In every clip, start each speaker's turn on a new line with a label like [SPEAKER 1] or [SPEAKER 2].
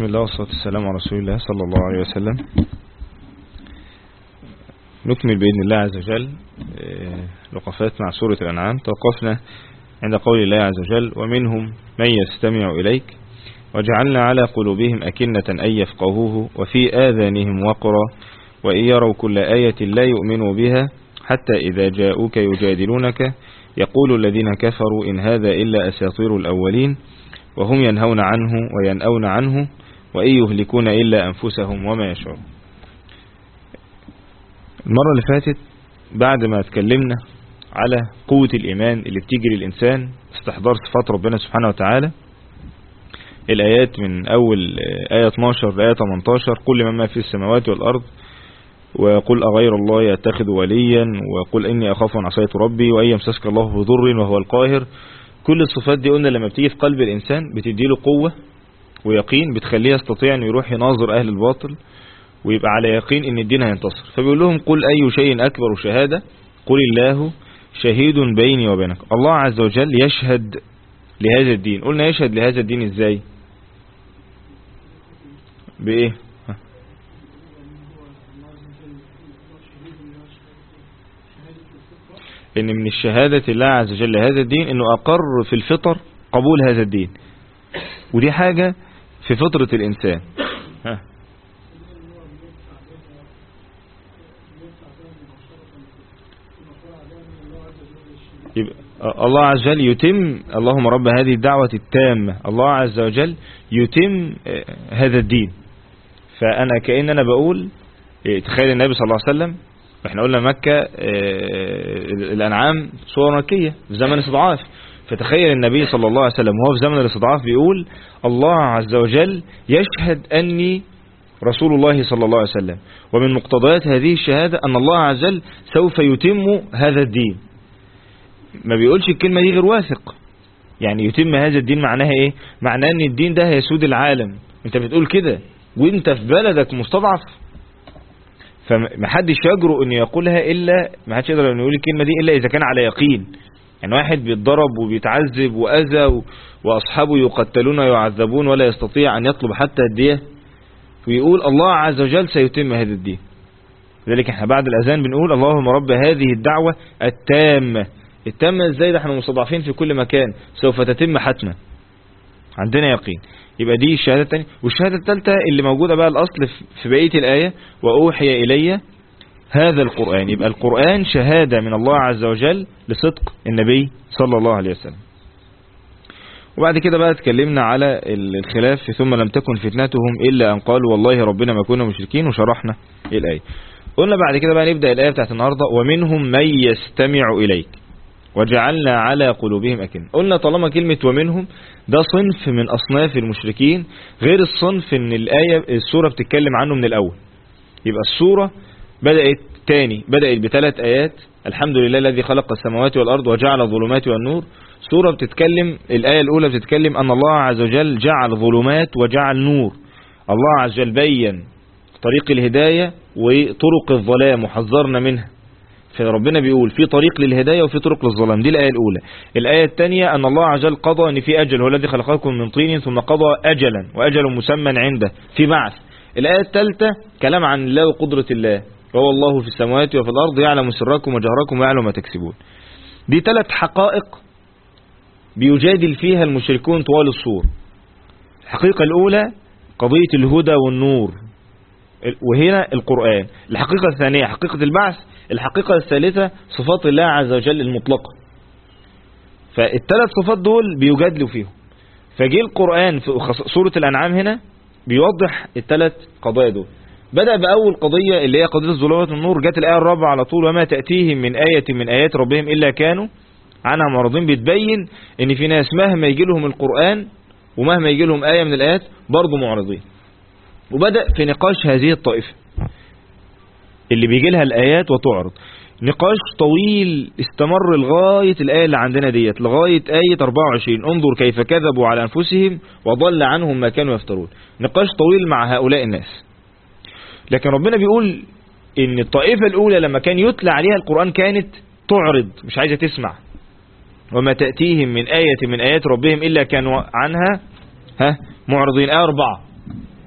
[SPEAKER 1] بسم الله والصلاة والسلام على رسول الله صلى الله عليه وسلم. نكمل بإذن الله عز وجل لقفات مع سورة الأنعام. توقفنا عند قول الله عز وجل: ومنهم من يستمع إليك وجعلنا على قلوبهم أكنة أن يفقهوه وفي آذانهم وقرا وإن يروا كل آية لا يؤمنوا بها حتى إذا جاءوك يجادلونك يقول الذين كفروا إن هذا إلا أساطير الأولين وهم ينهون عنه وينأون عنه وإن يهلكون إلا أنفسهم وما يشعرون. المرة اللي فاتت بعد ما اتكلمنا على قوة الإيمان اللي بتيجي للإنسان استحضار صفات ربنا سبحانه وتعالى، الآيات من أول آية 12 لآية 18: قل من ما في السماوات والأرض وقل أغير الله يتخذ وليا وقل إني أخاف أن عصيت ربي وإن يمسسك الله بضر وهو القاهر. كل الصفات دي قلنا لما بتيجي في قلب الإنسان بتديله قوة ويقين بتخليه يستطيع أن يروح يناظر أهل الباطل ويبقى على يقين أن الدين هينتصر. فبيقول لهم: قل أي شيء أكبر شهادة قل الله شهيد بيني وبينك. الله عز وجل يشهد لهذا الدين. قلنا يشهد لهذا الدين إزاي؟ بإيه؟ إن من الشهادة الله عز وجل هذا الدين إنه أقر في الفطر قبول هذا الدين، ودي حاجة في فطرة الإنسان. يبقى الله عز وجل يتم، اللهم رب هذه الدعوة التامة، الله عز وجل يتم هذا الدين. فأنا كأننا بقول تخيل النبي صلى الله عليه وسلم، احنا قلنا مكة الأنعام صورة مكية في زمن الاستضعاف، فتخيل النبي صلى الله عليه وسلم وهو في زمن الاستضعاف بيقول: الله عز وجل يشهد أني رسول الله صلى الله عليه وسلم، ومن مقتضيات هذه الشهادة أن الله عز وجل سوف يتم هذا الدين. ما بيقولش الكلمة دي غير واثق. يعني يتم هذا الدين معناها ايه؟ معناه ان الدين ده هيسود العالم. انت بتقول كده وانت في بلدك مستضعف، فمحدش يجرؤ انه يقولها الا، محدش يقدر انه يقول الكلمة دي الا اذا كان على يقين. يعني واحد بيتضرب وبيتعذب واذى واصحابه يقتلون ويعذبون ولا يستطيع ان يطلب حتى الدية، ويقول الله عز وجل سيتم هذا الدين. لذلك احنا بعد الاذان بنقول: اللهم رب هذه الدعوة التامة. التامة ازاي؟ ده احنا مستضعفين في كل مكان، سوف تتم حتما، عندنا يقين. يبقى دي الشهادة الثانية. والشهادة الثالثة اللي موجودة بقى الأصل في بقية الآية: وأوحي إلي هذا القرآن. يبقى القرآن شهادة من الله عز وجل لصدق النبي صلى الله عليه وسلم. وبعد كده بقى اتكلمنا على الخلاف في ثم لم تكن فتنتهم إلا أن قالوا والله ربنا ما كنا مشركين، وشرحنا الآية. قلنا بعد كده بقى نبدأ الآية بتاعت النهاردة: ومنهم من يستمع إليك وجعلنا على قلوبهم أكنة. قلنا طالما كلمة ومنهم ده صنف من أصناف المشركين غير الصنف ان السورة بتتكلم عنه من الأول. يبقى السورة بدأت بثلاث آيات: الحمد لله الذي خلق السماوات والأرض وجعل الظلمات والنور. سورة بتتكلم، الآية الأولى بتتكلم أن الله عز وجل جعل ظلمات وجعل نور. الله عز وجل بين طريق الهداية وطرق الظلام وحذرنا منها. فربنا بيقول في طريق للهداية وفي طرق للظلام. دي الآية الأولى. الآية الثانية أن الله عز وجل قضى أن في أجل، هو الذي خلقكم من طين ثم قضى أجلا وأجل مسمى عنده في بعث. الآية الثالثة كلام عن الله وقدرة الله: وهو الله في السماوات وفي الأرض يعلم سركم وجهركم ويعلم ما تكسبون. دي ثلاث حقائق بيجادل فيها المشركون طوال السور. الحقيقة الأولى قضية الهدى والنور، وهنا القرآن. الحقيقة الثانية حقيقة البعث. الحقيقة الثالثة صفات الله عز وجل المطلقة. فالثلاث صفات دول بيجادلوا فيهم. فجي القرآن في سورة الأنعام هنا بيوضح الثلاث قضايا دول. بدأ بأول قضية اللي هي قضية الظلمات والنور، جت الآية الرابعة على طول: وما تأتيهم من آية من آيات ربهم إلا كانوا عنها معرضين. بتبين ان في ناس مهما يجي لهم القرآن ومهما يجي لهم آية من الآيات برضو معرضين. وبدأ في نقاش هذه الطائفة اللي بيجي لها الآيات وتعرض. نقاش طويل استمر لغاية الآية اللي عندنا ديت، لغاية آية 24: انظر كيف كذبوا على أنفسهم وضل عنهم ما كانوا يفترون. نقاش طويل مع هؤلاء الناس. لكن ربنا بيقول ان الطائفة الأولى لما كان يتلى عليها القرآن كانت تعرض، مش عايزة تسمع. وما تأتيهم من آية من آيات ربهم إلا كانوا عنها معرضين. آية 4: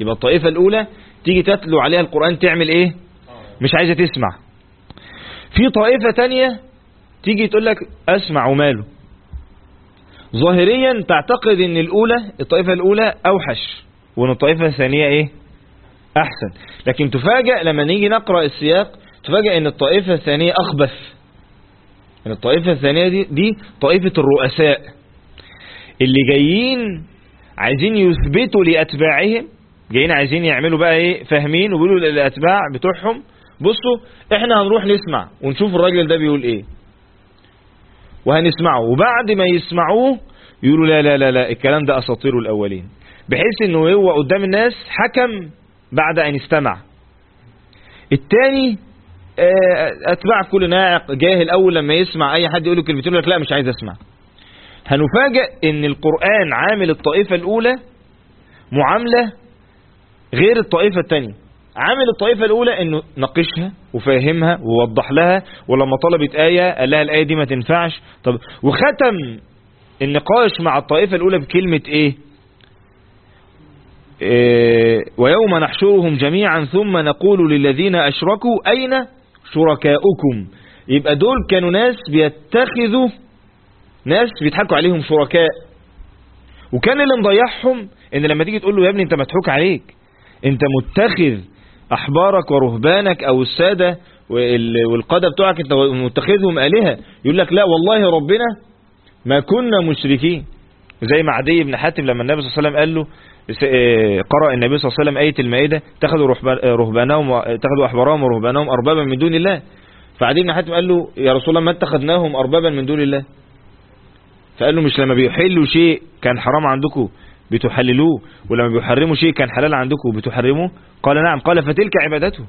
[SPEAKER 1] يبقى الطائفة الأولى تيجي تتلو عليها القرآن تعمل إيه؟ مش عايزة تسمع. في طائفة تانية تيجي تقول لك أسمع وماله. ظاهريا تعتقد ان الطائفة الأولى أوحش وان الطائفة الثانية إيه؟ أحسن. لكن تفاجأ لما نيجي نقرأ السياق تفاجأ ان الطائفة الثانية أخبث. ان الطائفة الثانية دي طائفة الرؤساء اللي جايين عايزين يثبتوا لأتباعهم، جايين عايزين يعملوا بقى ايه، فاهمين وبيقولوا للأتباع بتوعهم بصوا احنا هنروح نسمع ونشوف الراجل ده بيقول ايه وهنسمعه، وبعد ما يسمعوه يقولوا لا لا لا لا الكلام ده أساطير الأولين، بحيث انه هو قدام الناس حكم بعد ان استمع. التاني اتباع كل ناعق جاهل اول لما يسمع اي حد يقول له كلمتين يقول لك لا مش عايز اسمع. هنفاجئ ان القرآن عامل الطائفة الاولى معاملة غير الطائفة التانية. عامل الطائفة الاولى انه ناقشها وفاهمها ووضح لها، ولما طلبت آية قال لها الآية دي ما تنفعش. طب وختم النقاش مع الطائفة الاولى بكلمة ايه؟ ويوم نحشرهم جميعا ثم نقول للذين أشركوا أين شركاؤكم. يبقى دول كانوا ناس بيتخذوا ناس بيضحكوا عليهم شركاء، وكان اللي مضيعهم ان لما تيجي تقول له يا ابني انت مضحوك عليك، انت متخذ احبارك ورهبانك او السادة والقادة بتوعك انت متخذهم آلهة، يقول لك لا والله ربنا ما كنا مشركين. زي ما عدي بن حاتم لما النبي صلى الله عليه وسلم قال له، قرأ النبي صلى الله عليه وسلم آية المائدة اتخذوا أحبارهم ورهبانهم أربابا من دون الله، فعدي بن حاتم قال له يا رسول الله ما اتخذناهم أربابا من دون الله. فقال له مش لما بيحلوا شيء كان حرام عندكم بتحللوه، ولما بيحرموا شيء كان حلال عندكم بتحرموه؟ قال نعم. قال فتلك عبادته.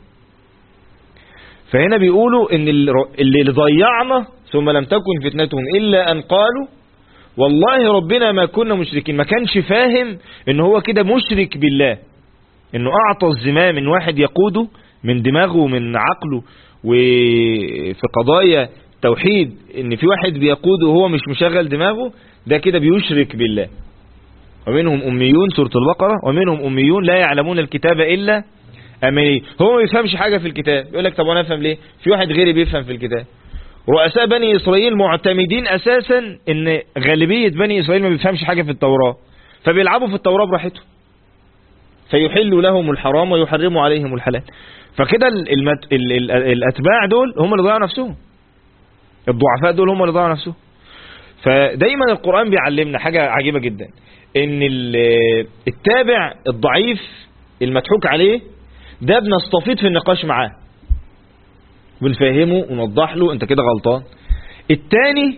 [SPEAKER 1] فهنا بيقولوا ان اللي ضيعنا ثم لم تكن فتنتهم إلا أن قالوا والله ربنا ما كنا مشركين. ما كانش فاهم ان هو كده مشرك بالله، انه اعطى الزمام من واحد يقوده من دماغه ومن عقله، وفي قضايا توحيد ان في واحد بيقوده وهو مش مشغل دماغه، ده كده بيشرك بالله. ومنهم أميون سورة البقرة، ومنهم أميون لا يعلمون الكتاب إلا أماني. هو ما يفهمش حاجة في الكتاب، يقول لك طب وانا افهم ليه؟ في واحد غيري بيفهم في الكتاب. رؤساء بني إسرائيل معتمدين أساسا ان غالبية بني إسرائيل ما بيفهمش حاجة في التوراة، فبيلعبوا في التوراة براحتهم، فيحلوا لهم الحرام ويحرموا عليهم الحلال. فكده الأتباع دول هم اللي ضيعوا نفسهم، الضعفاء دول هم اللي ضيعوا نفسهم. فدايما القرآن بيعلمنا حاجة عجيبة جدا، ان التابع الضعيف المضحوك عليه ده بنستفيد في النقاش معاه، بنفهمه ونوضح له انت كده غلطان. التاني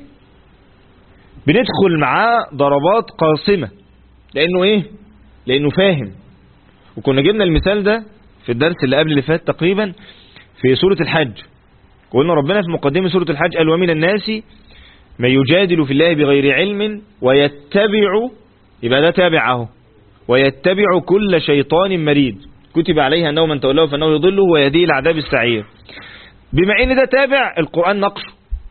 [SPEAKER 1] بندخل معاه ضربات قاصمة، لانه ايه؟ لانه فاهم. وكنا جبنا المثال ده في الدرس اللي قبل اللي فات تقريبا في سورة الحج، قلنا ربنا في مقدمة سورة الحج قال ومن الناس من يجادل في الله بغير علم ويتبع، يبقى ده تابعه، ويتبع كل شيطان مريد كتب عليه أنه من تولاه فأنه يضله ويهديه العذاب السعير. بما ان ده تابع القرآن نقشه،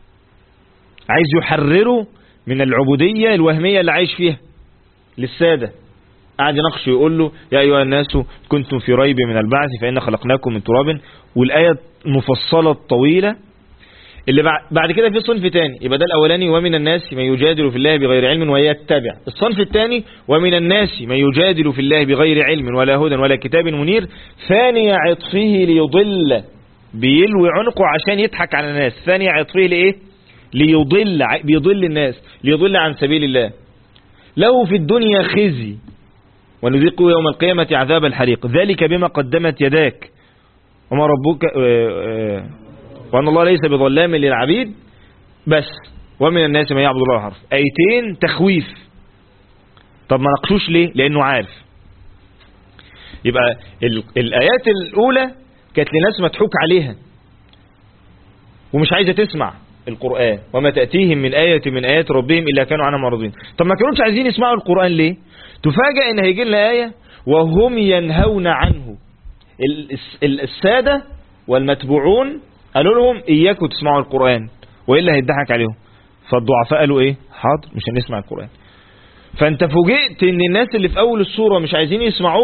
[SPEAKER 1] عايز يحرره من العبودية الوهمية اللي عايش فيها للسادة، قاعد ينقشه يقول له يا أيها الناس كنتم في ريب من البعث فإن خلقناكم من تراب، والآية مفصلة طويلة. اللي بعد كده في صنف تاني، يبقى ده الأولاني ومن الناس من يجادل في الله بغير علم ويتبع. الصنف الثاني ومن الناس من يجادل في الله بغير علم ولا هدى ولا كتاب منير ثاني عطفه ليضل، بيلوي عنقه عشان يضحك على الناس. ثاني عطفه لإيه؟ ليضل، بيضل الناس، ليضل عن سبيل الله. له في الدنيا خزي ونذيقه يوم القيامة عذاب الحريق ذلك بما قدمت يداك وما ربك وأن الله ليس بظلام للعبيد. بس ومن الناس من يعبد الله حرف، آيتين تخويف. طب ما نقشوش ليه؟ لأنه عارف. يبقى الآيات الأولى كانت لناس مضحوك عليها ومش عايزة تسمع القرآن، وما تأتيهم من آية من آيات ربهم إلا كانوا عنها معرضين. طب ما كانوش عايزين يسمعوا القرآن ليه؟ تفاجأ إن هيجي لنا آية وهم ينهون عنه. السادة والمتبوعون قالوا لهم إياكم تسمعوا القرآن وإلا هيضحك عليهم، فالضعفاء قالوا إيه؟ حاضر مش هنسمع القرآن. فأنت فوجئت إن الناس اللي في أول السورة مش عايزين يسمعوك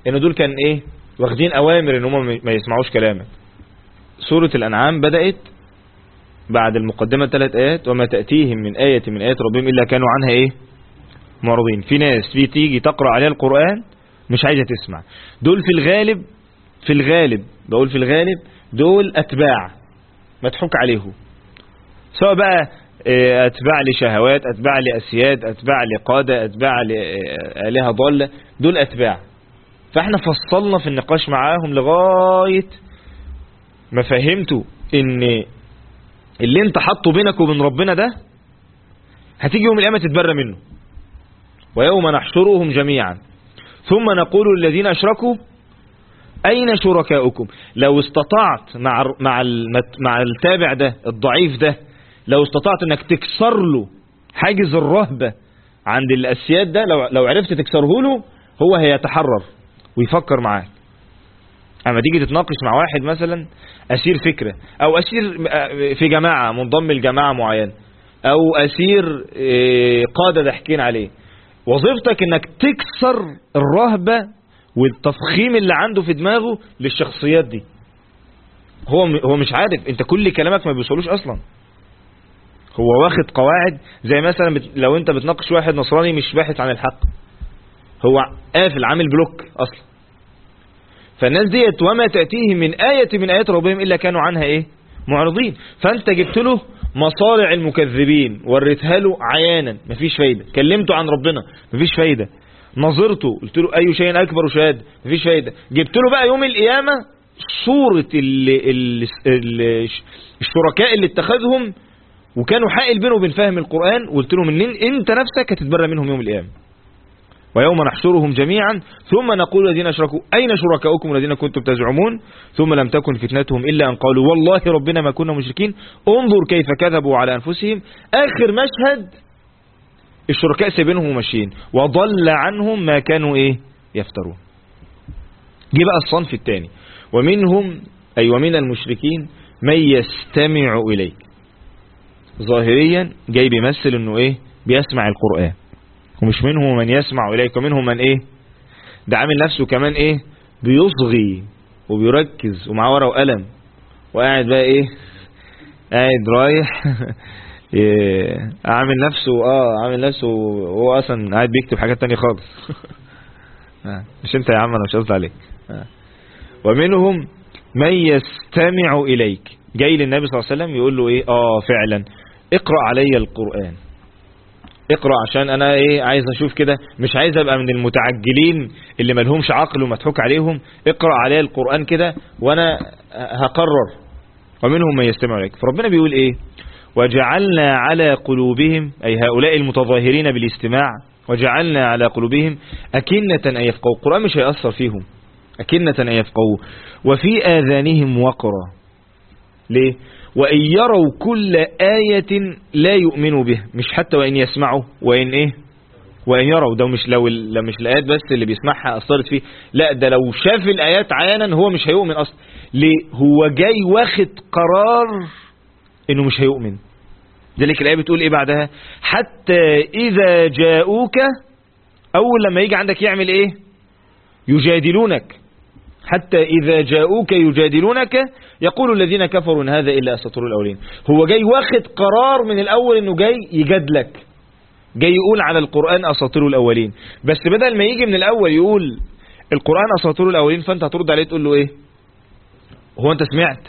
[SPEAKER 1] ان دول كان ايه واخدين اوامر ان هم ما يسمعوش كلامك. سورة الانعام بدأت بعد المقدمة 3 آيات وما تأتيهم من آية من آيات ربهم إلا كانوا عنها ايه معرضين. في ناس تيجي تقرأ عليها القرآن مش عايزة تسمع. دول في الغالب بقول في الغالب دول أتباع مضحوك عليهم، سواء بقى أتباع لشهوات، أتباع لأسياد، أتباع لقادة، أتباع لآلهة ضالة، دول أتباع. فاحنا فصلنا في النقاش معاهم لغاية ما فهمتوا ان اللي انت حطه بينك وبين ربنا ده هتيجي يوم القيامة تتبرى منه. ويوم نحشرهم جميعا ثم نقول للذين أشركوا أين شركاؤكم. لو استطعت مع التابع ده الضعيف ده، لو استطعت انك تكسر له حاجز الرهبة عند الأسياد ده، لو عرفت تكسره له، هو هيتحرر ويفكر معاك. اما تيجي تتناقش مع واحد مثلا أسير فكرة، أو أسير في جماعة منضم لجماعة معينة، أو أسير قادة ضحكين عليه، وظيفتك انك تكسر الرهبة والتفخيم اللي عنده في دماغه للشخصيات دي. هو مش عارف، انت كل كلامك ما بيوصلوش اصلا. هو واخد قواعد زي مثلا لو انت بتناقش واحد نصراني مش باحث عن الحق، هو قافل عامل بلوك اصلا. فالناس ديت وما تأتيهم من آية من آيات ربهم إلا كانوا عنها ايه معرضين. فانت جبت له مصارع المكذبين، وريتها له عيانا مفيش فايدة، كلمته عن ربنا مفيش فايدة، نظرته قلت له أي شيء أكبر شهادة مفيش فايدة. جبت له بقى يوم القيامة صورة الشركاء اللي اتخذهم وكانوا حائل بينه وبين فهم القرآن، وقلت لهم ان انت نفسك هتتبرى منهم يوم القيامة. ويوم نحشرهم جميعا ثم نقول الذين أشركوا أين شركاؤكم الذين كنتم تزعمون ثم لم تكن فتنتهم إلا أن قالوا والله ربنا ما كنا مشركين انظر كيف كذبوا على أنفسهم. آخر مشهد الشركاء سيبينهم وماشيين وضل عنهم ما كانوا ايه يفترون. جه بقى الصنف الثاني، ومنهم أي ومن المشركين من يستمع إليك. ظاهريا جاي بيمثل انه ايه بيسمع القرآن، ومش منهم من يسمع إليك ومنهم من ايه ده عامل نفسه كمان ايه بيصغي وبيركز ومعاه ورقة وقلم وقاعد بقى ايه قاعد رايح عامل نفسه هو اصلا قاعد بيكتب حاجات تانية خالص. مش انت يا عم، انا مش قصدي عليك. ومنهم من يستمع إليك، جاي للنبي صلى الله عليه وسلم يقول له ايه فعلا اقرأ علي القرآن، اقرأ عشان انا ايه عايز اشوف كده، مش عايز ابقى من المتعجلين اللي ملهمش عقل ومضحوك عليهم. اقرأ علي القرآن كده وانا هقرر. ومنهم من يستمع إليك. فربنا بيقول ايه وجعلنا على قلوبهم، أي هؤلاء المتظاهرين بالاستماع، وجعلنا على قلوبهم أكنة أن يفقهوا. القرآن مش هيأثر فيهم، أكنة أن يفقهوا، وفي آذانهم وقرا. ليه؟ وإن يروا كل آية لا يؤمنوا به. مش حتى وإن يسمعوا، وإن يروا. ده مش لو مش الآيات بس اللي بيسمعها أثرت فيه، لا ده لو شاف الآيات عيانا هو مش هيؤمن أصلا. ليه؟ هو جاي واخد قرار انه مش هيؤمن. ذلك الآية بتقول ايه بعدها؟ حتى إذا جاءوك، أول لما يجي عندك يعمل ايه؟ يجادلونك. حتى إذا جاءوك يجادلونك يقول الذين كفروا إن هذا إلا أساطير الأولين. هو جاي واخد قرار من الأول انه جاي يجادلك، جاي يقول على القرآن أساطير الأولين. بس بدل ما يجي من الأول يقول القرآن أساطير الأولين، فأنت هترد عليه تقول له ايه؟ هو أنت سمعت؟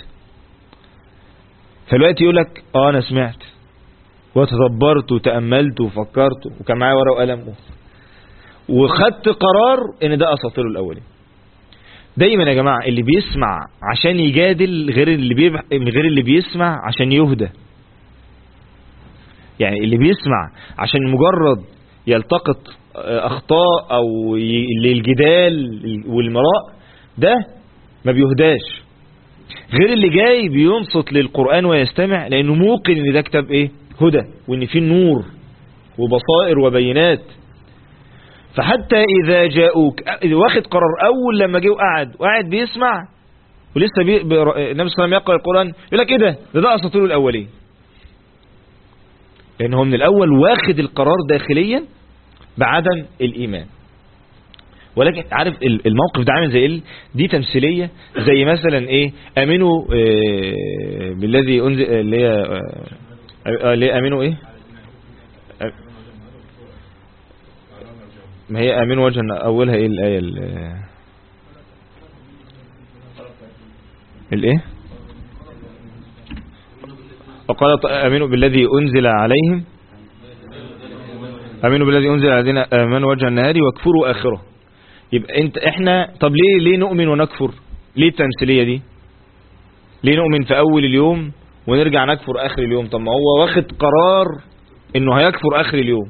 [SPEAKER 1] فالوقت يقول لك انا سمعت وتدبرت وتأملت وفكرت وكان معايا ورقة وقلم وخدت قرار ان ده اساطير الاولين. دايما يا جماعة اللي بيسمع عشان يجادل غير اللي بيسمع عشان يهدى. يعني اللي بيسمع عشان مجرد يلتقط اخطاء او للجدال والمراء ده ما بيهداش، غير اللي جاي بينصت للقرآن ويستمع لأنه موقن ان ده كتاب ايه هدى، وان فيه نور وبصائر وبينات. فحتى إذا جاءوك، واخد قرار أول لما جه وقعد بيسمع ولسه النبي صلى الله عليه وسلم يقرأ القرآن يقول لك ايه ده أساطير الأولين، لأنه من الأول واخد القرار داخليا بعدم الإيمان. ولكن عارف الموقف ده عامل زي ايه؟ دي تمثيلية زي مثلا ايه، امنوا بالذي انزل اللي هي امنوا ايه، ما هي امنوا وجه اولها ايه الايه الايه، وقال امنوا بالذي انزل عليهم، امنوا بالذي انزل علينا امنوا وجه النهار واكفروا اخره. يبقى احنا طب ليه نؤمن ونكفر؟ ليه التمثيليه دي؟ ليه نؤمن في اول اليوم ونرجع نكفر اخر اليوم؟ طب ما هو واخد قرار انه هيكفر اخر اليوم.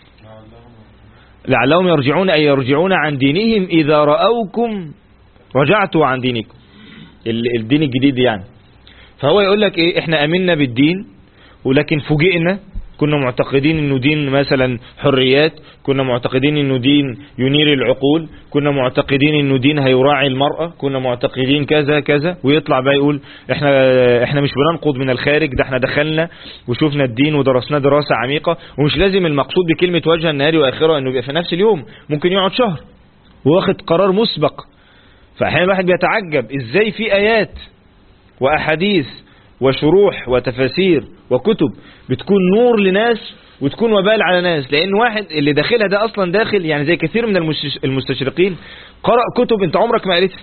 [SPEAKER 1] لعلهم يرجعون، اي يرجعون عن دينهم اذا راوكم رجعتوا عن دينكم، الدين الجديد يعني. فهو يقول لك ايه، احنا امنا بالدين ولكن فوجئنا، كنا معتقدين انه دين مثلا حريات، كنا معتقدين انه دين ينير العقول، كنا معتقدين انه دين هيراعي المرأة، كنا معتقدين كذا كذا، ويطلع بقى يقول احنا مش بننقض من الخارج، ده احنا دخلنا وشوفنا الدين ودرسناه دراسة عميقة. ومش لازم المقصود بكلمة وجه النهار واخره انه يبقى في نفس اليوم، ممكن يقعد شهر واخد قرار مسبق. فاحيانا الواحد بيتعجب ازاي في ايات واحاديث وشروح وتفاسير وكتب بتكون نور لناس وتكون وبال على ناس، لان واحد اللي داخلها ده اصلا داخل يعني زي كثير من المستشرقين قرأ كتب انت عمرك ما قريتها.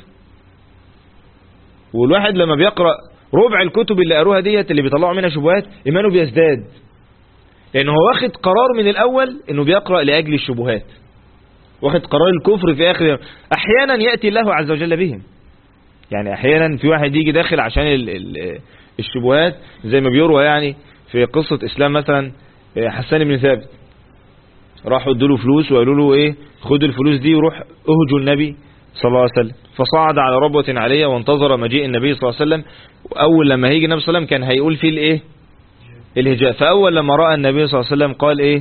[SPEAKER 1] والواحد لما بيقرأ ربع الكتب اللي قروها ديت اللي بيطلعوا منها شبهات، ايمانه بيزداد، لانه هو واخد قرار من الاول انه بيقرأ لاجل الشبهات، واخد قرار الكفر في اخر. احيانا يأتي الله عز وجل بهم، يعني احيانا في واحد يجي داخل عشان الشبهات، زي ما بيروى يعني في قصة اسلام مثلا حسان بن ثابت، راحوا ادوا له فلوس وقالوا له ايه، خد الفلوس دي وروح اهجوا النبي صلى الله عليه وسلم. فصعد على ربوة عالية وانتظر مجيء النبي صلى الله عليه وسلم. واول لما هيجي النبي صلى الله عليه وسلم كان هيقول فيه الايه، الهجاء. فاول لما راى النبي صلى الله عليه وسلم قال ايه،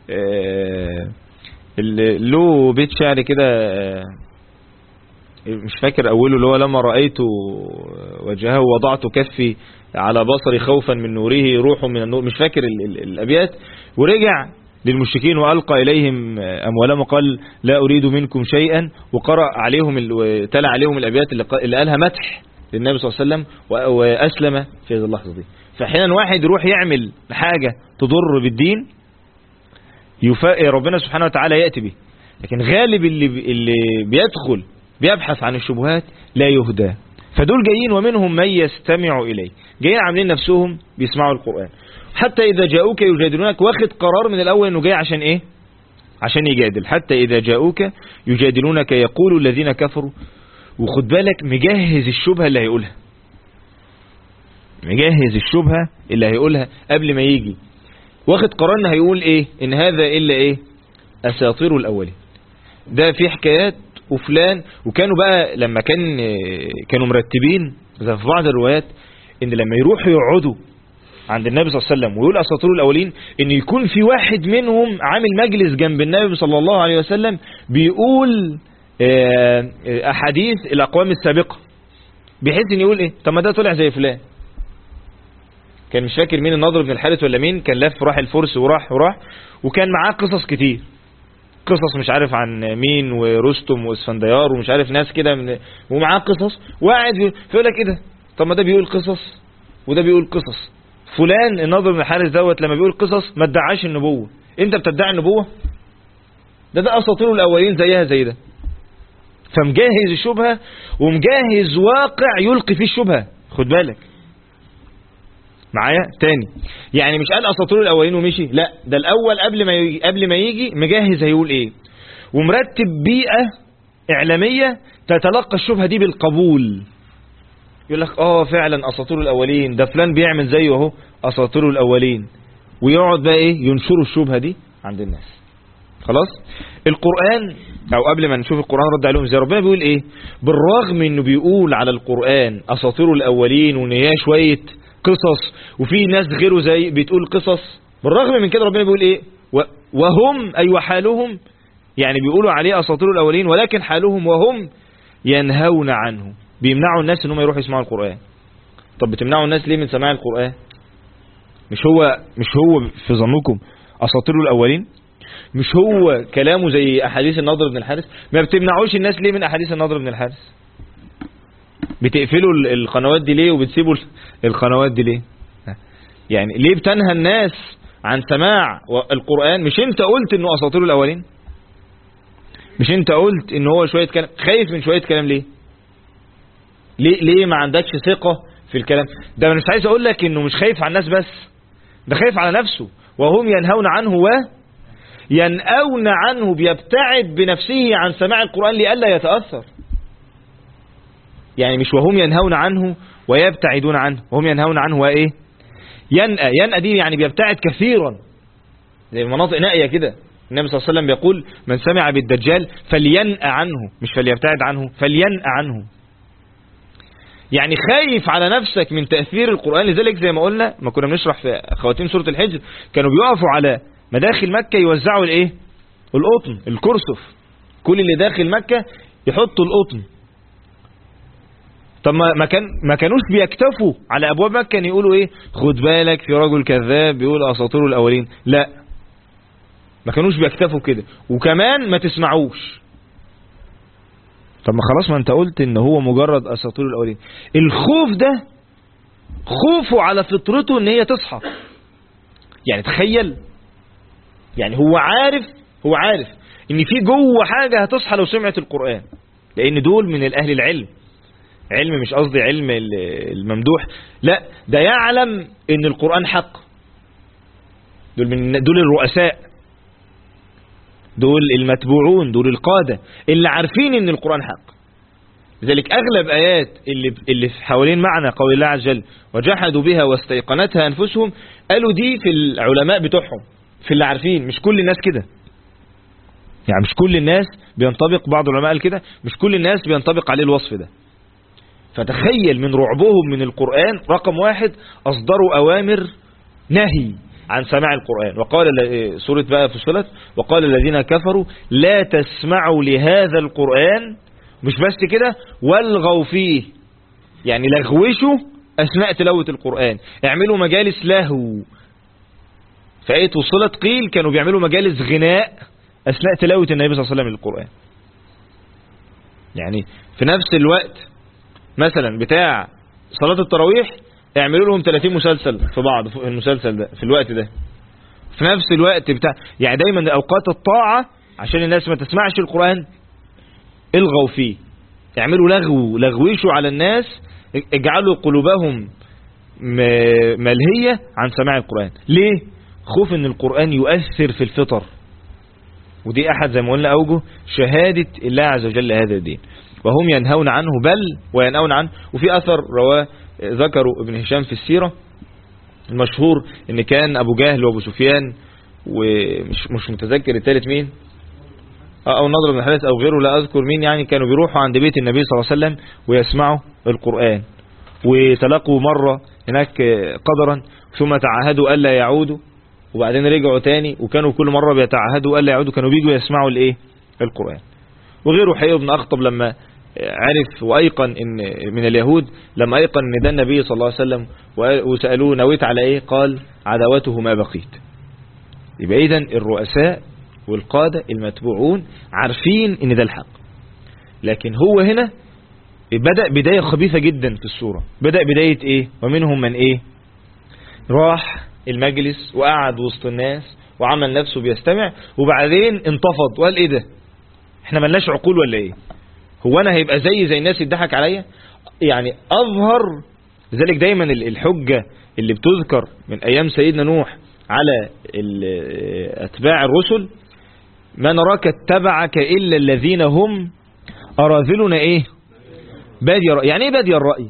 [SPEAKER 1] له بيت شعر كده مش فاكر اوله، اللي هو لما رأيت وجهه وضعت كفي على بصري خوفا من نوره روح من النور، مش فاكر الابيات. ورجع للمشركين وألقى إليهم أموالهم وقال لا أريد منكم شيئا، وقرأ عليهم وتلا عليهم الأبيات اللي قالها مدح للنبي صلى الله عليه وسلم، وأسلم في هذه اللحظة دي. فأحيانا واحد يروح يعمل حاجة تضر بالدين ربنا سبحانه وتعالى يأتي به، لكن غالب اللي بيدخل بيبحث عن الشبهات لا يهدى. فدول جايين ومنهم من يستمع إليه، جايين عاملين نفسهم بيسمعوا القرآن، حتى إذا جاءوك يجادلونك، واخد قرار من الأول إنه جاي عشان إيه، عشان يجادل. حتى إذا جاءوك يجادلونك يقول الذين كفروا، وخد بالك مجهز الشبهة اللي هيقولها، مجهز الشبهة اللي هيقولها قبل ما يجي، واخد قرار إنه هيقول إيه، إن هذا إلا إيه، أساطير الأولين، ده في حكايات وفلان. وكانوا بقى لما كانوا مرتبين زي في بعض الروايات إن لما يروحوا يقعدوا عند النبي صلى الله عليه وسلم ويقول أساطير الأولين، إن يكون في واحد منهم عامل مجلس جنب النبي صلى الله عليه وسلم بيقول أحاديث الأقوام السابقة، بحيث إن يقول إيه، طب ما ده طلع زي فلان. كان مش فاكر مين، النضر بن الحارث ولا مين، كان لف راح الفرس وراح وكان معاه قصص كتير، قصص مش عارف عن مين ورستم واسفنديار ومش عارف ناس كده ومعاه قصص، وقاعد فيقول لك ايه ده، طب ما ده بيقول قصص وده بيقول قصص. فلان النضر بن الحارث دوت لما بيقول قصص ما ادعاش النبوة، انت بتدعي النبوة؟ ده اساطير الاولين زيها زي ده. فمجهز الشبهة ومجهز واقع يلقي فيه الشبهة، خد بالك معايا تاني. يعني مش قال اساطير الاولين ومشي، لا، ده الاول قبل ما يجي مجهز هيقول ايه، ومرتب بيئة اعلامية تتلقى الشبهة دي بالقبول. يقول لك فعلا اساطير الاولين، ده فلان بيعمل زيه اهو، اساطير الاولين، ويقعد بقى ايه، ينشروا الشبهة دي عند الناس. خلاص. القرآن، او قبل ما نشوف القرآن رد عليهم ازاي، ربنا بيقول ايه، بالرغم انه بيقول على القرآن اساطير الاولين وان هي شوية قصص وفي ناس غيره زي بتقول قصص، بالرغم من كده ربنا بيقول ايه، وهم اي وحالهم، يعني بيقولوا عليه اساطير الاولين ولكن حالهم وهم ينهون عنه، بيمنعوا الناس انهم يروحوا يسمعوا القرآن. طب بتمنعوا الناس ليه من سماع القرآن؟ مش هو في ظنكم اساطير الاولين؟ مش هو كلامه زي احاديث النضر بن الحارث؟ ما بتمنعوش الناس ليه من احاديث النضر بن الحارث؟ بتقفلوا القنوات دي ليه وبتسيبوا القنوات دي ليه؟ يعني ليه بتنهى الناس عن سماع القرآن؟ مش انت قلت انه اساطير الاولين؟ مش انت قلت ان هو شوية كلام؟ خايف من شوية كلام ليه؟ ليه ما عندكش ثقة في الكلام ده؟ مش عايز اقول لك انه مش خايف على الناس بس، ده خايف على نفسه. وهم ينهون عنه وينأون عنه، بيبتعد بنفسه عن سماع القرآن لئلا يتأثر. يعني مش وهم ينهون عنه ويبتعدون عنه، وهم ينهون عنه وايه؟ ينأى دي يعني بيبتعد كثيرا، زي مناطق نائية كده. النبي صلى الله عليه وسلم بيقول من سمع بالدجال فلينأى عنه، مش فليبتعد عنه، فلينأى عنه. يعني خايف على نفسك من تأثير القرآن. لذلك زي ما قلنا، ما كنا بنشرح في خواتيم سورة الحجر، كانوا بيقفوا على مداخل مكة يوزعوا الايه؟ القطن، الكرسف. كل اللي داخل مكة يحطوا القطن. طب ما كانوش بيكتفوا على ابواب مكة كان يقولوا ايه؟ خد بالك في رجل كذاب بيقول اساطير الاولين. لا، ما كانوش بيكتفوا كده، وكمان ما تسمعوش. طب ما خلاص، ما انت قلت ان هو مجرد اساطير الاولين. الخوف ده خوفه على فطرته ان هي تصحى. يعني تخيل، يعني هو عارف ان في جوه حاجة هتصحى لو سمعت القرآن، لان دول من الاهل العلم. علم مش قصدي علم الممدوح، لا، ده يعلم ان القرآن حق. دول الرؤساء، دول المتبوعون، دول القادة اللي عارفين ان القرآن حق. لذلك اغلب ايات اللي حوالين معنى قول الله عز وجل وجحدوا بها واستيقنتها انفسهم، قالوا دي في العلماء بتوعهم، في اللي عارفين. مش كل الناس كده، يعني مش كل الناس بينطبق، بعض العلماء قال كده، مش كل الناس بينطبق عليه الوصف ده. فتخيل من رعبهم من القرآن، رقم واحد أصدروا أوامر نهي عن سماع القرآن. وقال سورة بقى فصلت، وقال الذين كفروا لا تسمعوا لهذا القرآن، مش بس كده، والغوا فيه، يعني لغوشوا أثناء تلاوة القرآن، اعملوا مجالس لهو. فآية وصلت قيل كانوا بيعملوا مجالس غناء أثناء تلاوة النبي صلى الله عليه وسلم للقرآن. يعني في نفس الوقت مثلا بتاع صلاة التراويح اعملوا لهم 30 مسلسل في بعض في المسلسل ده في الوقت ده. في نفس الوقت بتاع، يعني دايما اوقات الطاعة عشان الناس ما تسمعش القرآن الغوا فيه، اعملوا لغويشوا على الناس، اجعلوا قلوبهم ملهية عن سماع القرآن. ليه؟ خوف ان القرآن يؤثر في الفطر. ودي احد زي ما قلنا اوجه شهادة الله عز وجل هذا الدين. وهم ينهون عنه بل وينأون عنه. وفي أثر رواه ذكروا ابن هشام في السيرة المشهور ان كان ابو جهل وابو سفيان ومش متذكر الثالث مين، او النضر بن الحارث او غيره لا اذكر مين، يعني كانوا بيروحوا عند بيت النبي صلى الله عليه وسلم ويسمعوا القرآن، وتلقوا مرة هناك قدرا ثم تعاهدوا ألا يعودوا، وبعدين رجعوا تاني وكانوا كل مرة بيتعاهدوا ألا يعودوا، كانوا بيجوا يسمعوا الايه؟ القرآن. وغيره حيي بن أخطب لما عرف وأيقن إن من اليهود، لما أيقن إن ده النبي صلى الله عليه وسلم وسألوه نويت على إيه؟ قال عداوته ما بقيت. يبقى إذن الرؤساء والقادة المتبوعون عارفين إن ده الحق. لكن هو هنا بدأ بداية خبيثة جدا في السورة. بدأ بداية إيه؟ ومنهم من إيه؟ راح المجلس وقعد وسط الناس وعمل نفسه بيستمع، وبعدين انتفض وقال إيه ده؟ احنا ملناش عقول ولا ايه؟ هو انا هيبقى زي الناس يضحك عليا؟ يعني اظهر. لذلك دايما الحجة اللي بتذكر من ايام سيدنا نوح على اتباع الرسل، ما نراك اتبعك الا الذين هم اراذلنا ايه؟ بادي الرأي. يعني ايه بادي الرأي؟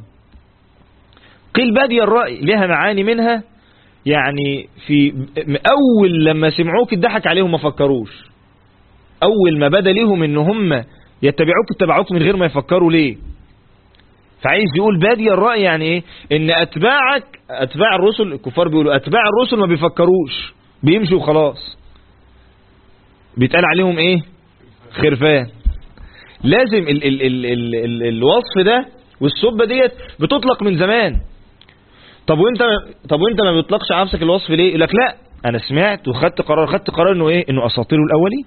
[SPEAKER 1] قيل بادي الرأي لها معاني، منها يعني في اول لما سمعوك الضحك عليهم ما فكروش، اول ما بدا ليهم ان هم يتبعوك اتبعوك من غير ما يفكروا ليه. فعايز يقول بادي الرأي يعني ايه؟ ان اتباع الرسل، الكفار بيقولوا اتباع الرسل ما بيفكروش، بيمشوا وخلاص، بيتقال عليهم ايه؟ خرفان. لازم الوصف ده والصبة ديت بتطلق من زمان. طب وانت ما بيطلقش على نفسك الوصف ليه؟ يقول لك لا، انا سمعت وخدت قرار انه ايه، انه اساطير الاولين.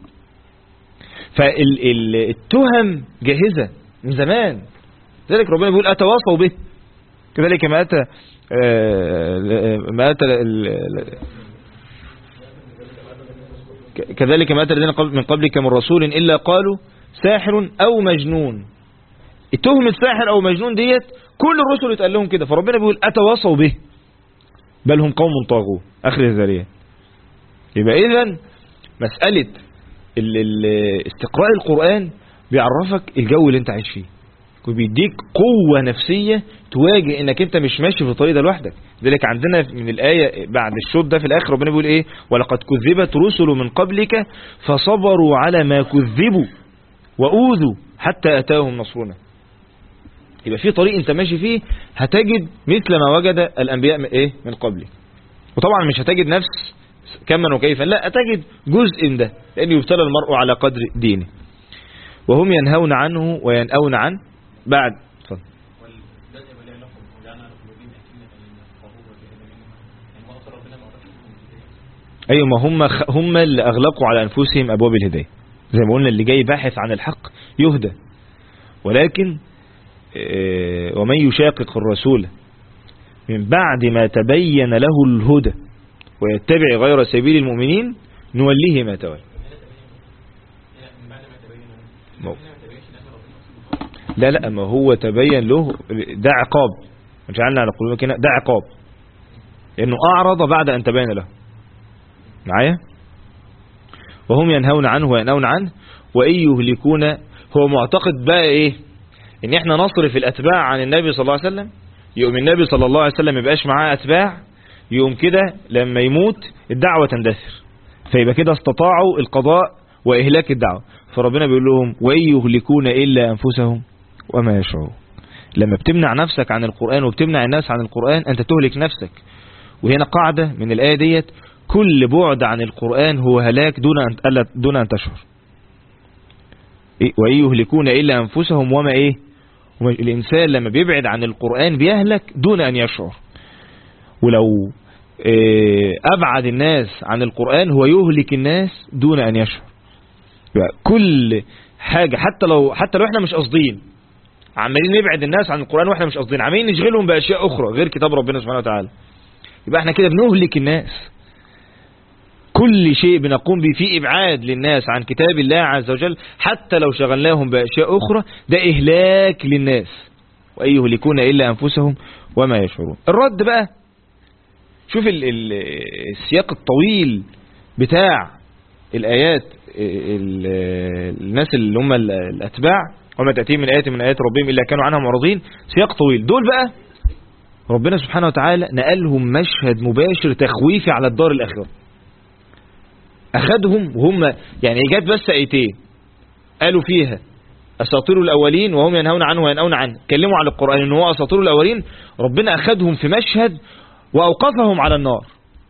[SPEAKER 1] فالتهم جاهزة من زمان، لذلك ربنا بيقول اتواصوا به. كذلك ما اتى كذلك ما اتى الذين من قبلك من رسول الا قالوا ساحر او مجنون. التهم الساحر او مجنون ديت كل الرسل اتقال لهم كده، فربنا بيقول اتواصوا به بل هم قوم طاغون، اخر الذريات. يبقى اذا مسألة استقراء القرآن بيعرفك الجو اللي انت عايش فيه، وبيديك قوة نفسية تواجه انك انت مش ماشي في الطريق ده لوحدك. لذلك عندنا من الآية بعد الشوط ده في الاخر ربنا بيقول ايه، ولقد كذبت رسل من قبلك فصبروا على ما كذبوا وأوذوا حتى أتاهم نصرنا. يبقى في طريق انت ماشي فيه هتجد مثل ما وجد الأنبياء من قبلك. وطبعا مش هتجد نفس كما وكيفا، لا هتجد جزء من ده، لأن يبتلى المرء على قدر دينه. وهم ينهون عنه وينأون عنه. بعد اتفضل. ايوه، ما هم اللي اغلقوا على انفسهم ابواب الهدايه، زي ما قلنا اللي جاي باحث عن الحق يهدى. ولكن ومن يشاقق الرسول من بعد ما تبين له الهدى ويتبع غير سبيل المؤمنين نوليه ما تولى. لا ما هو تبين له، ده عقاب، جعلنا على قلوبك ده عقاب، لأنه أعرض بعد أن تبين له. معايا؟ وهم ينهون عنه وينأون عنه وإن يهلكون. هو معتقد بقى إيه، إن إحنا نصرف الأتباع عن النبي صلى الله عليه وسلم، يقوم النبي صلى الله عليه وسلم يبقاش معاه أتباع، يقوم كده لما يموت الدعوة تندثر، فيبقى كده استطاعوا القضاء وإهلاك الدعوة. فربنا بيقول لهم وإن يهلكون إلا أنفسهم وما يشعرون. لما بتمنع نفسك عن القرآن وبتمنع الناس عن القرآن أنت تهلك نفسك. وهنا قاعدة من الآية ديت، كل بعد عن القرآن هو هلاك دون أن تشعر. وإن يهلكون إلا أنفسهم وما إيه، الإنسان لما بيبعد عن القرآن بيهلك دون أن يشعر. ولو أبعد الناس عن القرآن هو يهلك الناس دون أن يشعر. كل حاجة حتى لو احنا مش قاصدين عمالين نبعد الناس عن القرآن واحنا مش قاصدين، عمالين نشغلهم بأشياء أخرى غير كتاب ربنا سبحانه وتعالى، يبقى احنا كده بنهلك الناس. كل شيء بنقوم به في إبعاد للناس عن كتاب الله عز وجل، حتى لو شغلناهم بأشياء أخرى ده إهلاك للناس. وأن يهلكون إلا أنفسهم وما يشعرون. الرد بقى، شوف السياق الطويل بتاع الآيات، الناس اللي هم الأتباع وما تأتيهم من آية من آيات ربهم إلا كانوا عنها معرضين، سياق طويل. دول بقى ربنا سبحانه وتعالى نقلهم مشهد مباشر تخويفي على الدار الآخرة. أخذهم وهم يعني جات بس آيتين قالوا فيها أساطير الأولين وهم ينهون عنه وينأون عنه، كلموا على القرآن إنه هو أساطير الأولين. ربنا أخذهم في مشهد وأوقفهم على النار.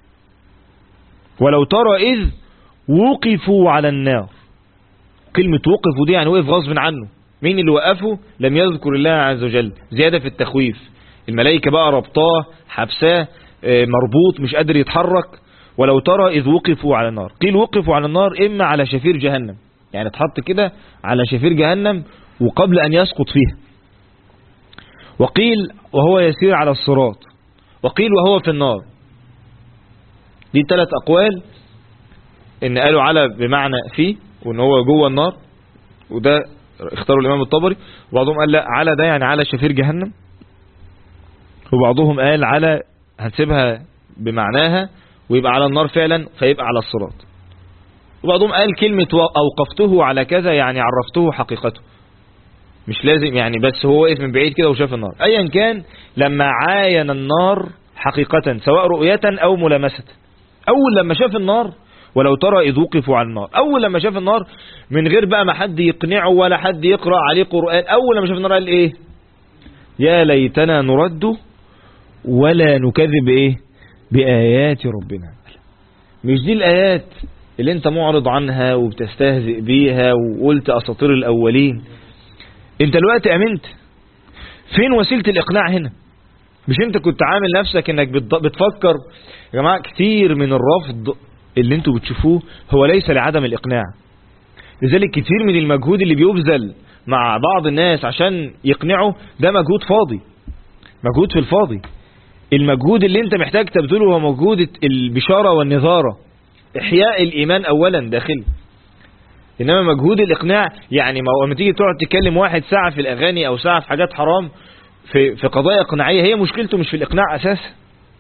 [SPEAKER 1] ولو ترى إذ وقفوا على النار. كلمة وقفوا دي يعني وقف غصب عنه. مين اللي وقفه؟ لم يذكر الله عز وجل، زيادة في التخويف. الملائكة بقى ربطاه حبساه مربوط مش قادر يتحرك. ولو ترى إذ وقفوا على النار. قيل وقفوا على النار إما على شفير جهنم، يعني اتحط كده على شفير جهنم وقبل أن يسقط فيها. وقيل وهو يسير على الصراط. وقيل وهو في النار. دي 3 أقوال، إن قالوا على بمعنى فيه وإن هو جوه النار، وده اختاروا الإمام الطبري. وبعضهم قال لا، على ده يعني على شفير جهنم. وبعضهم قال على هنسيبها بمعناها ويبقى على النار فعلا فيبقى على الصراط. وبعضهم قال كلمة أوقفته على كذا يعني عرفته حقيقته، مش لازم يعني بس هو وقف من بعيد كده وشاف النار. أيا كان لما عاين النار حقيقة سواء رؤية أو ملامسة. أول لما شاف النار، ولو ترى إذ وقفوا على النار، أول لما شاف النار من غير بقى ما حد يقنعه ولا حد يقرأ عليه قرآن، أول لما شاف النار قال إيه؟ يا ليتنا نرد ولا نكذب إيه؟ بآيات ربنا. مش دي الآيات اللي انت معرض عنها وبتستهزئ بيها وقلت أساطير الأولين؟ انت دلوقتي أمنت؟ فين وسيلة الإقناع هنا؟ مش انت كنت عامل نفسك انك بتفكر. يا جماعة كتير من الرفض اللي انتوا بتشوفوه هو ليس لعدم الإقناع. لذلك كتير من المجهود اللي بيبذل مع بعض الناس عشان يقنعوا ده مجهود فاضي، مجهود في الفاضي. المجهود اللي انت محتاج تبذله هو مجهود البشارة والنذارة، إحياء الإيمان أولا داخل. إنما مجهود الإقناع يعني لما تيجي تقعد تكلم واحد ساعة في الأغاني أو ساعة في حاجات حرام في قضايا إقناعية، هي مشكلته مش في الإقناع أساسا.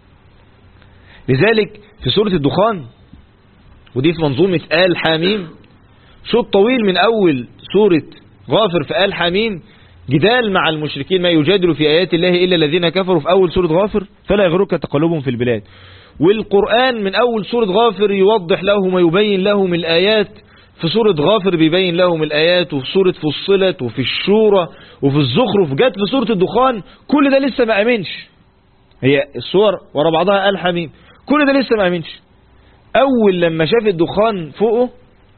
[SPEAKER 1] لذلك في سورة الدخان، ودي في منظومة آل حاميم، شوط طويل من أول سورة غافر في آل حاميم جدال مع المشركين، ما يجادل في آيات الله إلا الذين كفروا في أول سورة غافر فلا يغرك تقلبهم في البلاد. والقرآن من أول سورة غافر يوضح لهم ويبين لهم الآيات، في سورة غافر بيبين لهم الآيات، وفي سورة فصلت وفي الشورى وفي الزخرف، جت في سورة الدخان كل ده لسه ما أمنش. هي الصور ورا بعضها آل حميم، كل ده لسه ما أمنش. أول لما شاف الدخان فوقه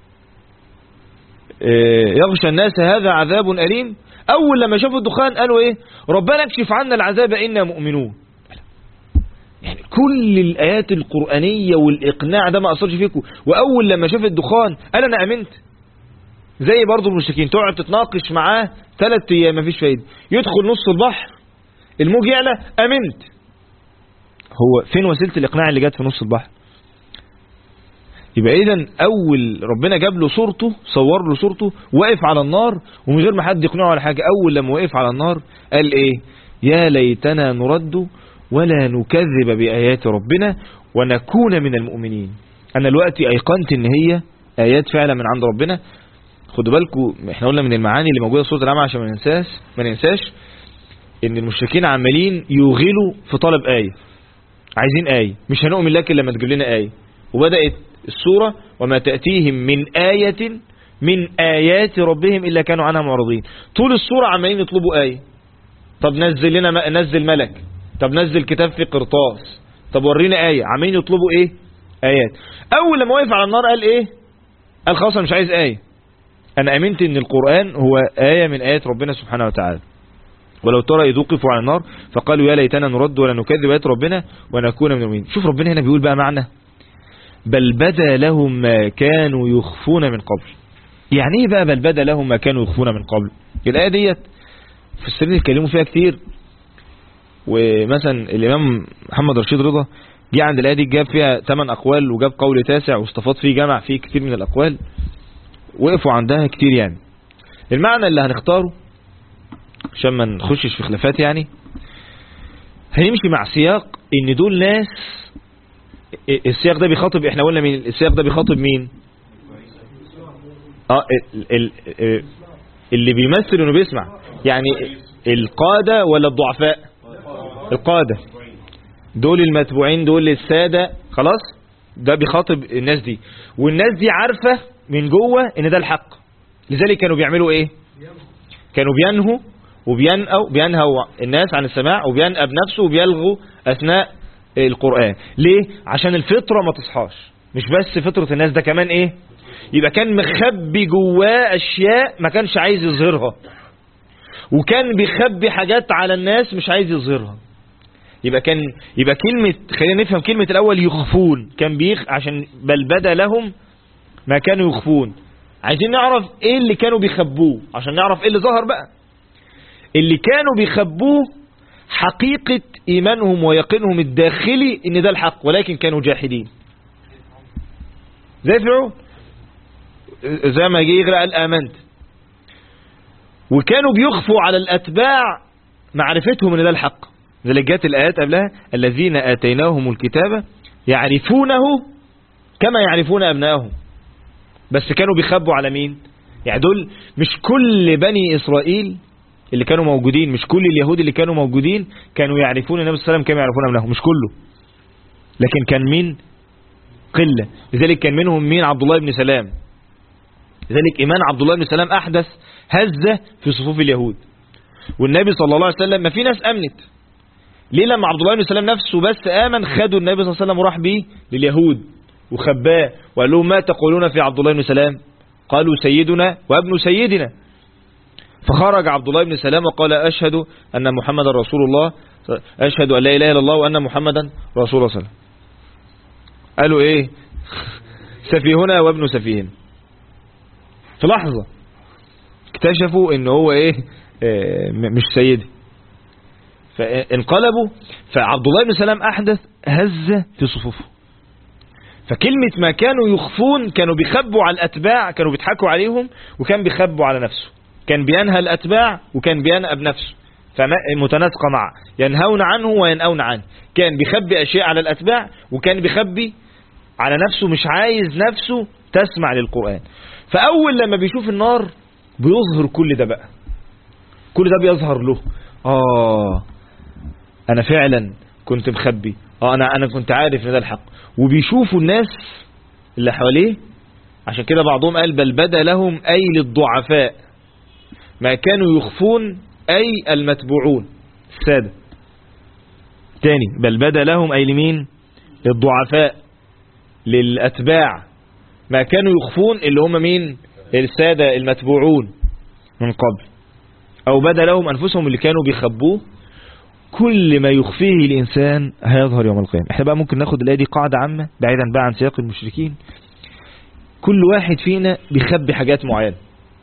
[SPEAKER 1] يغشى الناس هذا عذاب أليم، أول لما شافوا الدخان قالوا إيه؟ ربنا اكشف عنا العذاب إنا مؤمنون. يعني كل الآيات القرآنية والإقناع ده ما أثرش فيكم، وأول لما شاف الدخان قال أنا أمنت. زي برضو المشركين تقعد تتناقش معاه 3 أيام مفيش فايدة، يدخل نص البحر الموج يعلى أمنت. هو فين وسيلة الإقناع اللي جت في نص البحر؟ يبقى إذن أول ربنا جاب له صورته، صور له صورته وقف على النار ومن غير ما حد يقنعه على حاجة. أول لما وقف على النار قال إيه؟ يا ليتنا نرد ولا نكذب بآيات ربنا ونكون من المؤمنين. أنا دلوقتي أيقنت إن هي آيات فعلا من عند ربنا. خدوا بالكم احنا قلنا من المعاني اللي موجودة في سورة الأنعام عشان ما ننساش إن المشركين عمالين يغلوا في طلب آية، عايزين آية، مش هنؤمن لك إلا لما تجيب لنا آية. وبدأت السورة وما تأتيهم من آية من آيات ربهم إلا كانوا عنها معرضين. طول السورة عمالين يطلبوا آية. طب نزل لنا، نزل ملك، طب نزل كتاب في قرطاس، طب ورينا آية. عمالين يطلبوا إيه؟ آيات. أول لما وقف على النار قال إيه؟ قال خلاص أنا مش عايز آية، أنا أمنت إن القرآن هو آية من آيات ربنا سبحانه وتعالى. ولو ترى إذ وقفوا على النار فقالوا يا ليتنا نرد ولا نكذب بآيات ربنا ونكون من المؤمنين. شوف ربنا هنا بيقول بقى معنى بل بدا لهم ما كانوا يخفون من قبل. يعني ايه بقى بل بدا لهم ما كانوا يخفون من قبل؟ الآية ديت في السرير يتكلموا فيها كتير. ومثلا الإمام محمد رشيد رضا جه عند الآية دي جاب فيها 8 أقوال وجاب قول 9 واستفاض فيه، جمع فيه كتير من الأقوال وقفوا عندها كتير. يعني المعنى اللي هنختاره عشان ما نخشش في خلافات يعني هنمشي مع سياق ان دول ناس. السياق ده بيخاطب، احنا قلنا مين السياق ده بيخاطب؟ مين؟ اللي بيمثل انه بيسمع، يعني القادة ولا الضعفاء؟ القادة دول المتبوعين، دول السادة، خلاص ده بيخاطب الناس دي. والناس دي عارفة من جوه ان ده الحق، لذلك كانوا بيعملوا ايه؟ كانوا بينهوا بينهوا الناس عن السماع وبينأب نفسه وبيلغوا اثناء القرآن. ليه؟ عشان الفطرة ما تصحاش. مش بس فطرة الناس، ده كمان ايه؟ يبقى كان مخبي جواه اشياء ما كانش عايز يظهرها، وكان بيخبي حاجات على الناس مش عايز يظهرها. يبقى كلمة، خلينا نفهم كلمة الاول يخفون، كان عشان بل بدا لهم ما كانوا يخفون. عايزين نعرف ايه اللي كانوا بيخبوه عشان نعرف ايه اللي ظهر بقى. اللي كانوا بيخبوه حقيقة إيمانهم ويقينهم الداخلي إن ده الحق، ولكن كانوا جاحدين زي فرعون، زي ما يجي يغرق قال آمنت. وكانوا بيخفوا على الأتباع معرفتهم إن ده الحق. ذلك جاءت الآيات قبلها الذين آتيناهم الكتاب يعرفونه كما يعرفون أبنائهم. بس كانوا بيخبوا على مين؟ يعني دول مش كل بني إسرائيل اللي كانوا موجودين، مش كل اليهود اللي كانوا موجودين كانوا يعرفون النبي صلى الله عليه وسلم كما يعرفون أبنائهم، مش كله. لكن كان مين؟ قلة. لذلك كان منهم مين؟ عبد الله بن سلام. لذلك إيمان عبد الله بن سلام أحدث هزة في صفوف اليهود. والنبي صلى الله عليه وسلم ما في ناس أمنت. ليه؟ لما عبد الله بن سلام نفسه بس آمن خدوا النبي صلى الله عليه وسلم وراح بيه لليهود وخباه وقال لهم ما تقولون في عبد الله بن سلام؟ قالوا سيدنا وابن سيدنا. فخرج عبد الله بن سلام وقال أشهد أن محمد رسول الله، أشهد أن لا إله إلا الله وأن محمدا رسول الله صلى الله عليه وسلم. قالوا إيه؟ سفيهنا وابن سفيهنا. في لحظة اكتشفوا إن هو إيه؟ مش سيدي. فانقلبوا. فعبد الله بن سلام أحدث هزة في صفوفه. فكلمة ما كانوا يخفون، كانوا بيخبوا على الأتباع، كانوا بيضحكوا عليهم، وكان بيخبوا على نفسه. كان بينهى الأتباع وكان بينأى بنفسه، فمتناسقة معه، ينهون عنه وينأون عنه. كان بيخبي أشياء على الأتباع وكان بيخبي على نفسه، مش عايز نفسه تسمع للقرآن. فأول لما بيشوف النار بيظهر كل ده بقى، كل ده بيظهر له. أنا فعلا كنت مخبي، أنا كنت عارف إن ده الحق. وبيشوفوا الناس اللي حواليه. عشان كده بعضهم قال بل بدا لهم أي للضعفاء ما كانوا يخفون أي المتبوعون السادة. تاني، بل بدا لهم أي لمين؟ للضعفاء للأتباع ما كانوا يخفون، اللي هم مين؟ السادة المتبوعون من قبل. أو بدا لهم أنفسهم اللي كانوا بيخبوه. كل ما يخفيه الإنسان هيظهر يوم القيامة. احنا بقى ممكن ناخد الآية دي قاعدة عامة بعيدا بقى عن سياق المشركين. كل واحد فينا بيخبي حاجات معينة،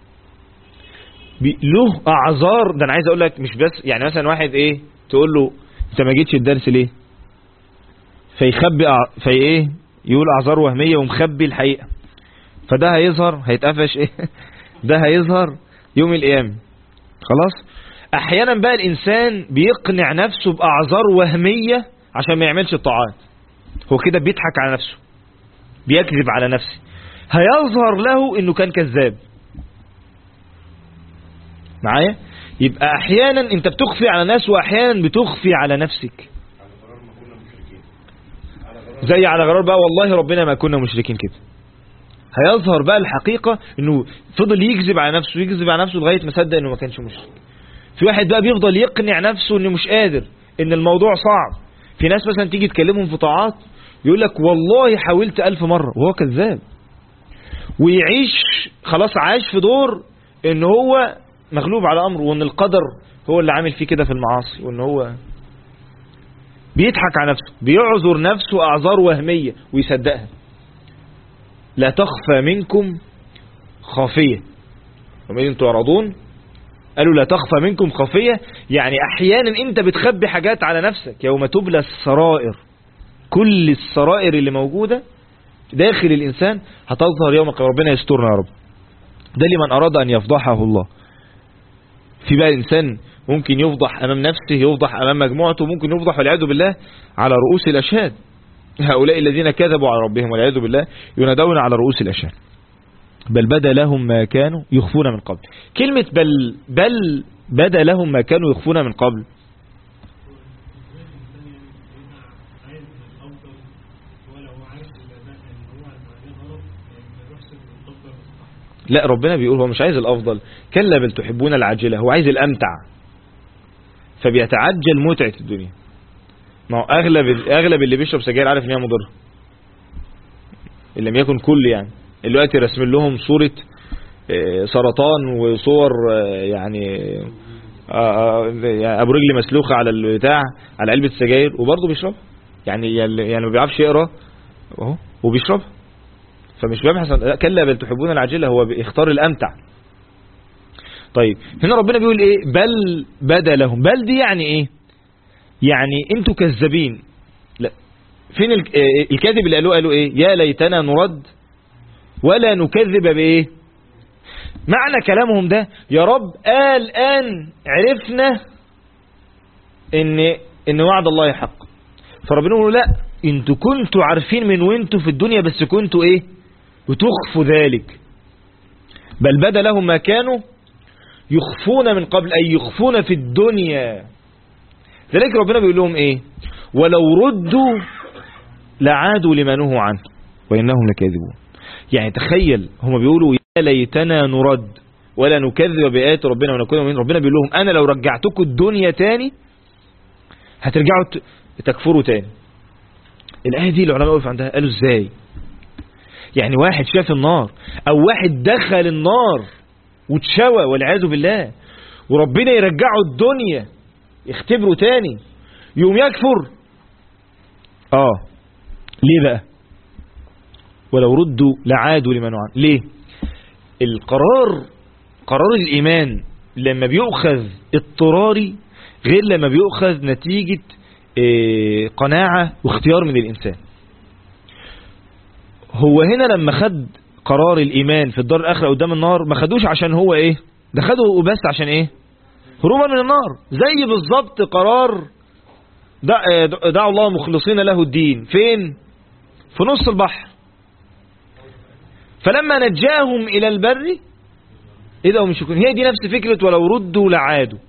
[SPEAKER 1] له أعذار. ده أنا عايز أقول لك مش بس يعني مثلا واحد إيه تقول له أنت ما جيتش الدرس ليه، فيخبي في إيه، يقول أعذار وهمية ومخبي الحقيقة. فده هيظهر، هيتقفش إيه ده هيظهر يوم القيامة. خلاص. احيانا بقى الانسان بيقنع نفسه باعذار وهمية عشان ما يعملش الطاعات. هو كده بيضحك على نفسه، بيكذب على نفسه. هيظهر له انه كان كذاب معايا. يبقى احيانا انت بتخفي على ناس واحيانا بتخفي على نفسك. زي على غرار بقى والله ربنا ما كنا مشركين كده. هيظهر بقى الحقيقة انه فضل يكذب على نفسه، يكذب على نفسه لغاية ما صدق انه ما كانش مشرك. في واحد بقى بيفضل يقنع نفسه انه مش قادر، ان الموضوع صعب. في ناس مثلا تيجي تكلمهم في طاعات يقول لك والله حاولت 1000 مرة، وهو كذاب. ويعيش خلاص، عاش في دور ان هو مغلوب على امره، وان القدر هو اللي عامل فيه كده في المعاصي، وان هو بيضحك على نفسه، بيعذر نفسه اعذار وهمية ويصدقها. لا تخفى منكم خافية ومن انتم تعرضون. قالوا لا تخفى منكم خافية، يعني احيانا انت بتخبي حاجات على نفسك. يوم تبلى السرائر، كل السرائر اللي موجودة داخل الانسان هتظهر يوم القيامة. ربنا يسترنا يا رب. ده لمن اراد ان يفضحه الله. في بقى الانسان ممكن يفضح امام نفسه، يفضح امام مجموعته، ممكن يفضح والعياذ بالله على رؤوس الاشهاد. هؤلاء الذين كذبوا على ربهم والعياذ بالله ينادون على رؤوس الاشهاد. بل بدا لهم ما كانوا يخفون من قبل. كلمة بل بدا لهم ما كانوا يخفون من قبل. لا، ربنا بيقول هو مش عايز الافضل، كلا بل تحبون العاجلة. هو عايز الامتع، فبيتعجل متعة الدنيا. ما هو اغلب اللي بيشرب سجاير عارف ان هي مضره، ان لم يكن كل يعني. دلوقتي رسم لهم صورة سرطان وصور يعني ابو رجل مسلوخة على البتاع، على علبة السجاير، وبرضه بيشرب. يعني ما بيعرفش يقرا اهو وبيشرب. فمش بيبحث. كلا بل تحبون العاجلة، هو بيختار الامتع. طيب هنا ربنا بيقول ايه؟ بل بدا لهم. بل دي يعني ايه؟ يعني انتوا كذابين. لا، فين الكاذب اللي قالوا ايه؟ يا ليتنا نرد ولا نكذب بايه. معنى كلامهم ده يا رب الان عرفنا ان وعد الله حق. فربنا يقول لا، انتوا كنتوا عارفين من وانتوا في الدنيا، بس كنتوا ايه؟ بتخفوا ذلك. بل بدا لهم ما كانوا يخفون من قبل، اي يخفون في الدنيا. ذلك ربنا بيقول لهم ايه؟ ولو ردوا لعادوا لما نهوا عنه وانهم لكاذبون. يعني تخيل هم بيقولوا يا ليتنا نرد ولا نكذب بآيات ربنا ونكون مؤمنين. ربنا بيقول لهم انا لو رجعتكم الدنيا تاني هترجعوا تكفروا تاني. الآية دي العلماء وقفوا عندها قالوا ازاي؟ يعني واحد شاف النار او واحد دخل النار وتشوى والعياذ بالله، وربنا يرجعه الدنيا يختبره تاني يوم يكفر. ليه بقى؟ ولو ردوا لعادوا لما نهوا عنه. ليه؟ قرار الإيمان لما بيؤخذ اضطراري غير لما بيؤخذ نتيجة قناعة واختيار من الإنسان. هو هنا لما خد قرار الإيمان في الدار الآخرة قدام النار ما خدوش عشان هو إيه؟ ده خده بس عشان إيه؟ هروبا من النار. زي بالظبط قرار دعوا الله مخلصين له الدين فين؟ في نص البحر. فلما نجاهم إلى البر إذا هم يشركون. هي دي نفس فكرة ولو ردوا لعادوا.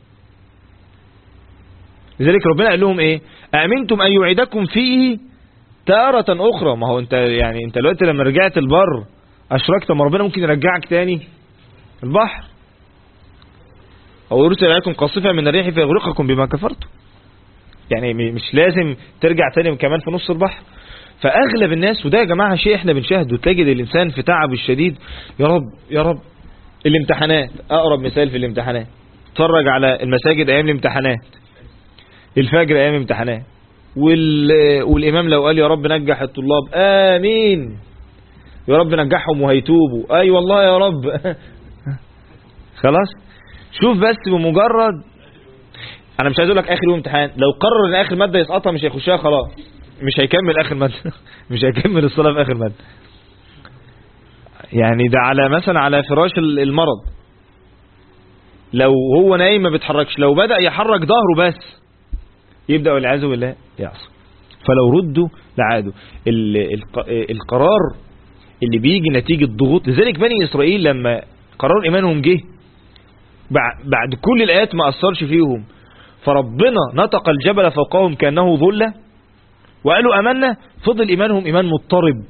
[SPEAKER 1] لذلك ربنا قال لهم إيه؟ أأمنتم أن يعيدكم فيه تارة أخرى. ما هو أنت يعني أنت دلوقتي لما رجعت البر أشركت، ما ربنا ممكن يرجعك تاني البحر. أو يرسل عليكم قاصفة من الريح فيغرقكم بما كفرتم. يعني مش لازم ترجع تاني كمان في نص البحر. فأغلب الناس، وده يا جماعة شيء احنا بنشاهده، تجد الإنسان في تعب الشديد. يا رب يا رب. الامتحانات أقرب مثال في الامتحانات. اتفرج على المساجد أيام الامتحانات، الفجر أيام الامتحانات، والإمام لو قال يا رب نجح الطلاب آمين، يا رب نجحهم وهيتوبوا، أي والله يا رب. خلاص. شوف بس بمجرد، أنا مش عايز أقول لك آخر يوم امتحان، لو قرر إن آخر مادة يسقطها مش هيخشها خلاص، مش هيكمل آخر مادة. مش هيكمل الصلاة في آخر مادة. يعني ده على مثلا على فراش المرض، لو هو نايم ما بيتحركش، لو بدأ يحرك ظهره بس يبدأ والعياذ بالله يعصي. فلو ردوا لعادوا. القرار اللي بيجي نتيجة ضغوط. لذلك بني إسرائيل لما قرار إيمانهم جه بعد كل الآيات ما أثرش فيهم، فربنا نطق الجبل فوقهم كأنه ظلة وقالوا أمنا، فضل إيمانهم إيمان مضطرب.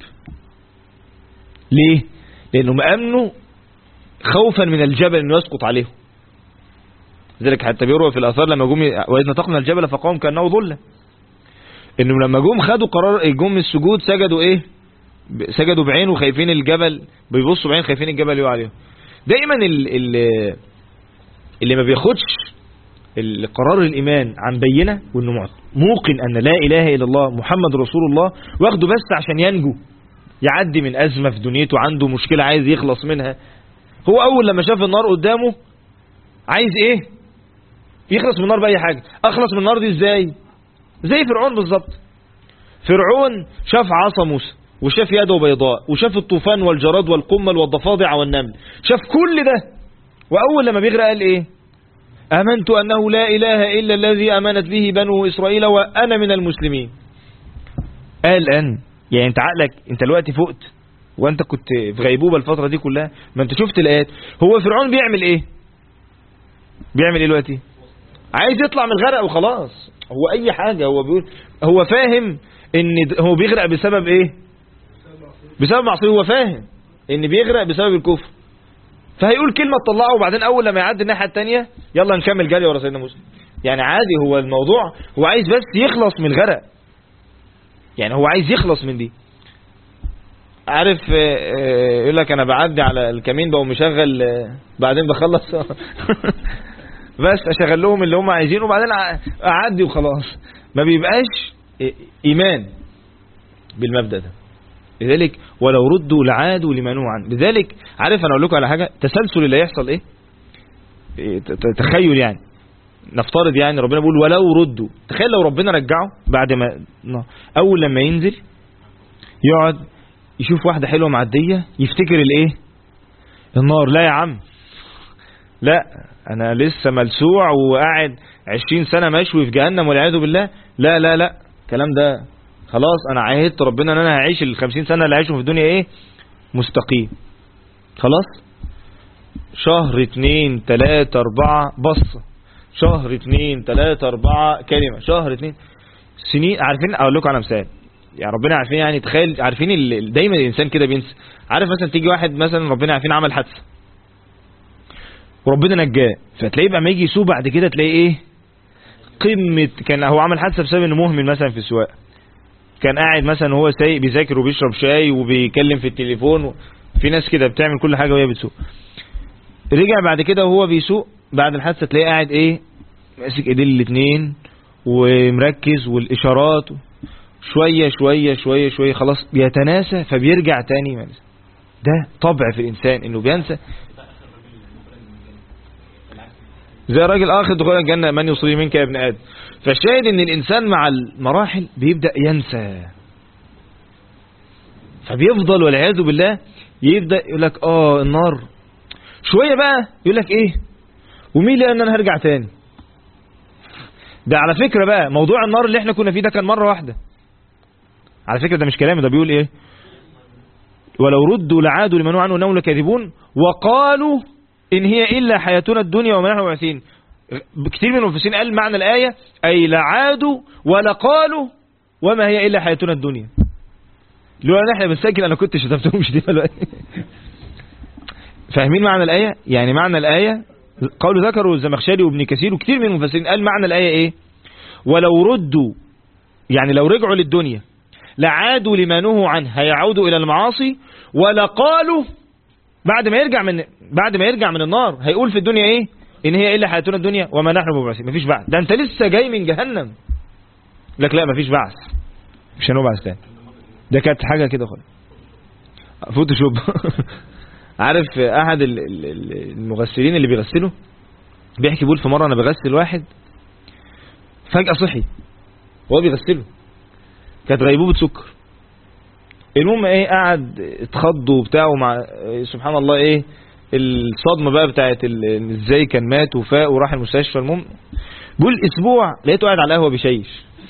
[SPEAKER 1] ليه؟ لأنهم أمنوا خوفا من الجبل أنه يسقط عليهم. لذلك حتى بيروى في الآثار لما جم وإذ نطقنا الجبل فوقهم كأنه ظلة، إنهم لما جم خدوا قرار جم السجود سجدوا إيه؟ سجدوا بعين وخايفين الجبل، بيبصوا بعين خايفين الجبل يقع عليهم. دائما اللي ما بياخدش القرار الإيمان عن بينة وإنه موقن أن لا إله إلا الله محمد رسول الله، واخده بس عشان ينجو، يعدي من أزمة في دنيته، عنده مشكلة عايز يخلص منها. هو أول لما شاف النار قدامه عايز إيه؟ يخلص من النار بأي حاجة. أخلص من النار دي إزاي؟ زي فرعون بالظبط. فرعون شاف عصا موسى وشاف يده بيضاء وشاف الطوفان والجراد والقمل والضفادع والنمل، شاف كل ده، وأول لما بيغرق قال إيه؟ آمنت أنه لا إله إلا الذي آمنت به بنو إسرائيل وأنا من المسلمين. قال أن يعني أنت عقلك أنت دلوقتي فقت وأنت كنت في غيبوبة الفترة دي كلها، ما أنت شفت الآيات. هو فرعون بيعمل إيه؟ بيعمل إيه دلوقتي؟ عايز يطلع من الغرق وخلاص. هو أي حاجة هو بيقول، هو فاهم إن هو بيغرق بسبب إيه؟ بسبب معصية. هو فاهم إن بيغرق بسبب الكفر، فهيقول كلمة تطلعه، وبعدين أول لما يعدي الناحية التانية يلا نكمل جري ورا سيدنا موسى. يعني عادي، هو الموضوع هو عايز بس يخلص من الغرق، يعني هو عايز يخلص من دي. عارف يقول لك أنا بعدي على الكمين بقوا مشغل بعدين بخلص بس أشغل لهم اللي هم عايزينه وبعدين أعدي وخلاص. ما بيبقاش إيمان بالمبدأ ده. لذلك ولو ردوا لعادوا لما نهوا عنه. لذلك عارف أنا أقول لكم على حاجة، تسلسل اللي هيحصل إيه؟ تخيل يعني، نفترض يعني ربنا بيقول ولو ردوا. تخيل لو ربنا رجعه بعد ما أول لما ينزل يقعد يشوف واحدة حلوة معدية يفتكر الإيه؟ النار. لا يا عم، لا أنا لسه ملسوع وقاعد 20 سنة مشوي في جهنم والعياذ بالله. لا لا لا، الكلام ده خلاص. أنا عاهدت ربنا أن أنا هعيش 50 سنة اللي هعيشهم في الدنيا إيه؟ مستقيم. خلاص. شهر 2 3 4 بصة، شهر 2 3 4 كلمة، شهر 2 سنين. عارفين أقول لكم على مثال يعني، ربنا عارفين يعني، تخيل عارفين دايما الإنسان كده بينسى. عارف مثلا تيجي واحد مثلا ربنا عارفين عمل حادثة وربنا نجاه، فتلاقيه بقى ما يجي يسوق بعد كده تلاقيه ايه؟ قمة. كان هو عمل حادثة بسبب انه مهمل مثلا في السواقه، كان قاعد مثلا وهو سايق بيذاكر وبيشرب شاي وبيكلم في التليفون في ناس كده بتعمل كل حاجة وهي بتسوق. رجع بعد كده وهو بيسوق بعد الحادثة تلاقيه قاعد ايه ماسك ايدين الاتنين ومركز والاشارات شوية شوية شوية شوية خلاص بيتناسى فبيرجع تاني منسى. ده طبع في الانسان انه بينسى، زي راجل اخر دخول الجنة من يصلي منك يا ابن ادم. فالشاهد ان الانسان مع المراحل بيبدأ ينسى، فبيفضل والعياذ بالله يبدأ يقول لك النار شوية بقى يقول لك ايه ومين لي ان انا هرجع تاني. ده على فكرة بقى موضوع النار اللي احنا كنا فيه ده كان مرة واحدة على فكرة، ده مش كلامي، ده بيقول ايه ولو ردوا لعادوا لمن عنه انهم لكاذبون وقالوا ان هي الا حياتنا الدنيا وما نحن مبعوثين. كتير من المفسرين قال معنى الآية اي لعادوا ولقالوا وما هي الا حياتنا الدنيا. لو احنا بنسجل انا كنت شتمتهمش دي دلوقتي. فاهمين معنى الآية؟ يعني معنى الآية قالوا ذكروا الزمخشري وابن كثير وكتير من المفسرين قال معنى الآية ايه ولو ردوا يعني لو رجعوا للدنيا لعادوا لما نهوا عنه هيعودوا الى المعاصي ولقالوا بعد ما يرجع من النار هيقول في الدنيا ايه ان هي الا حياتنا الدنيا وما نحن مبعوثين. مفيش بعث، ده انت لسه جاي من جهنم. لك لا مفيش بعث مش هنبعث تاني. ده كانت حاجة كده خالص فوتوشوب. عارف احد المغسلين اللي بيغسلوا بيحكي بيقول في مرة انا بغسل واحد فجأة صحي وهو بيغسله، كانت غيبوبة سكر. المهم ايه قعد اتخض وبتاعه مع سبحان الله ايه الصدمة بقى بتاعت ازاي كان مات وفاق وراح المستشفى. المهم بيقول اسبوع لقيته قاعد على القهوة بيشيش.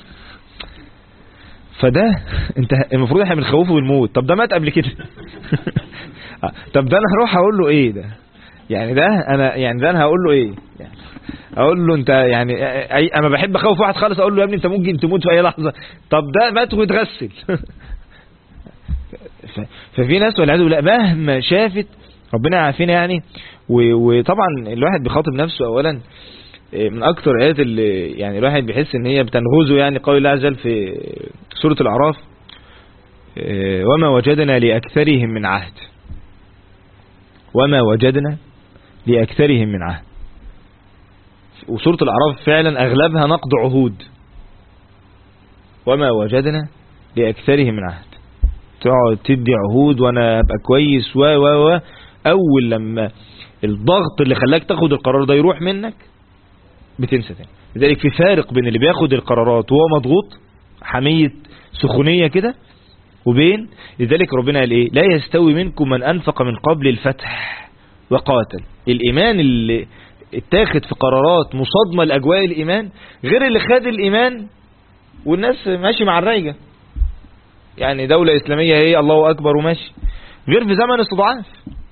[SPEAKER 1] فده انت المفروض احنا بنخوفه بالموت. طب ده مات قبل كده. طب ده انا هروح اقول له ايه ده يعني ده انا هقول له ايه يعني اقول له انت يعني انا بحب اخوف واحد خالص اقول له يا ابني انت ممكن تموت في اي لحظة. طب ده مات ويتغسل. ففي ناس والعياذ بالله مهما شافت ربنا يعافينا يعني. وطبعا الواحد بيخاطب نفسه اولا من اكتر الايات اللي يعني الواحد بيحس ان هي بتنغزه يعني قول الله عز وجل في سورة الاعراف وما وجدنا لاكثرهم من عهد. وما وجدنا لاكثرهم من عهد. وسورة الاعراف فعلا اغلبها نقض عهود. وما وجدنا لاكثرهم من عهد، تقعد تدي عهود وانا ابقى كويس و اول لما الضغط اللي خلاك تاخد القرار ده يروح منك بتنسى تاني. لذلك في فارق بين اللي بياخد القرارات وهو مضغوط حمية سخونية كده وبين لذلك ربنا قال ايه لا يستوي منكم من انفق من قبل الفتح وقاتل. الايمان اللي اتاخد في قرارات مصادمة لاجواء الايمان غير اللي خد الايمان والناس ماشي مع الرايجة يعني دولة اسلامية هي الله اكبر وماشي، غير في زمن استضعاف.